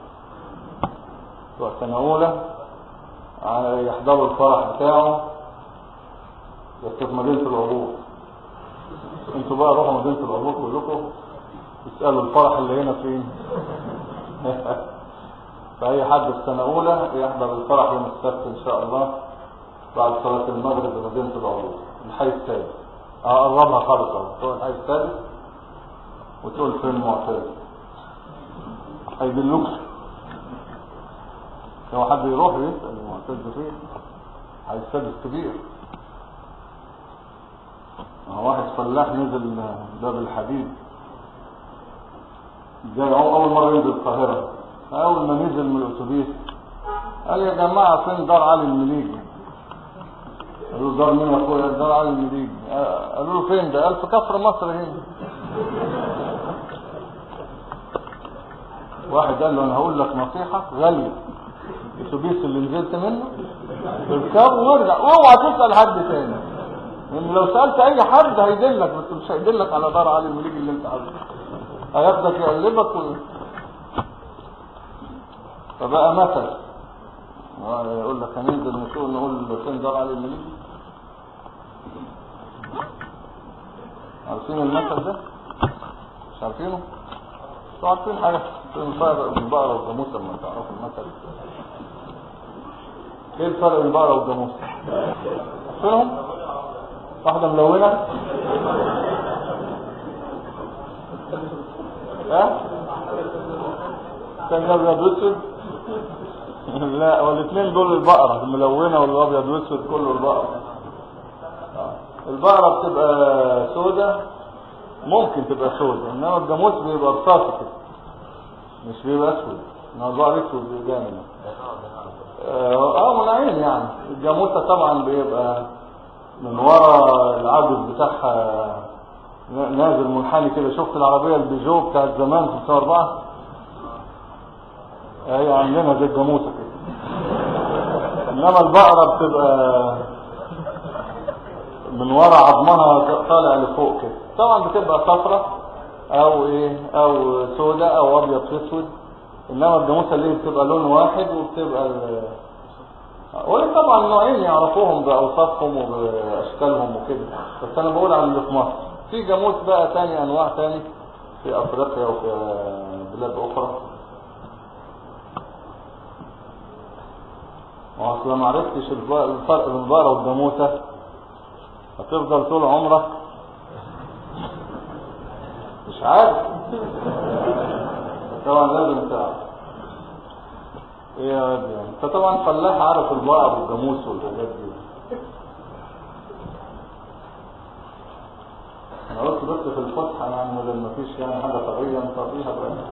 بتوع سنة اولى يحضروا الفرح بتاعه بس في مدينة العبور. انتوا بقى روحوا مدينة العبور كلكم تسألوا الفرح اللي هنا فين. فأي حد في سنة أولى يحضر الفرح يوم السبت إن شاء الله بعد صلاة المغرب بمدينة العبور الحي السادس. أقربها خالص أهو، تقول الحي السادس وتقول فين معتز هيدلوك. لو حد يروح يسأل المعتز فين حي السادس كبير. واحد فلاح نزل باب الحديد جاي أول مرة ينزل القاهرة، أول ما نزل من الأتوبيس قال يا جماعة فين دار علي المليجي؟ قالوا له دار مين يا أخويا؟ دار علي المليجي. قالوا له فين ده؟ قال في كفر مصر هنا. واحد قال له أنا هقول لك نصيحة غالية، الأتوبيس اللي نزلت منه اركب وارجع واوعى تسأل حد تاني، لأن لو سألت أي حد هيدلك بس مش هيدلك على دار علي المليجي اللي أنت عايزه، هياخدك يقلبك فبقى مثل يقول لك هننزل نقول فين دار علي المليجي. عارفين المثل ده؟ مش عارفينه؟ مش عارفين حاجة فين الفرق بين البقرة والجاموسة لما تعرفوا المثل. ايه الفرق بين البقرة والجاموسة؟ عارفينهم؟ واحدة ملونة ها؟ كان ابيض اسود لا، والاثنين دول البقرة الملونة والابيض والاسود كله البقرة. البقرة بتبقى سودة، ممكن تبقى سودة، انما الجاموس بيبقى رصاصي كده، مش بيبقى اسود. انما البقر اسود جامد. منعين يعني. الجاموسة طبعا بيبقى من ورا العجز بتاعها نازل منحني كده. شفت العربية البيجو بتاعت زمان في 2004؟ هي عندنا زي الجاموسة كده. انما البقرة بتبقى من ورا عظمها طالع لفوق كده. طبعا بتبقى صفرة او ايه، او سودة او ابيض في اسود. انما الجاموسة اللي بتبقى لون واحد وبتبقى ولا طبعا نوعين يعرفوهم باوصافهم وباشكالهم وكده، بس انا بقول عن اللي في مصر. في جاموس بقى تاني، انواع تاني في افريقيا وفي بلاد اخرى. واصلا ما عرفتش الفرق بين البقرة والجاموسة هتفضل طول عمرك مش عارف. طبعا لازم تعرف. ايه يا ولد يعني، انت طبعا فلاح عارف البقر والجاموس والحاجات دي. انا قلت بس في الفسحه يعني، لما مفيش يعني حاجه طبيعيه نطبيها بقى.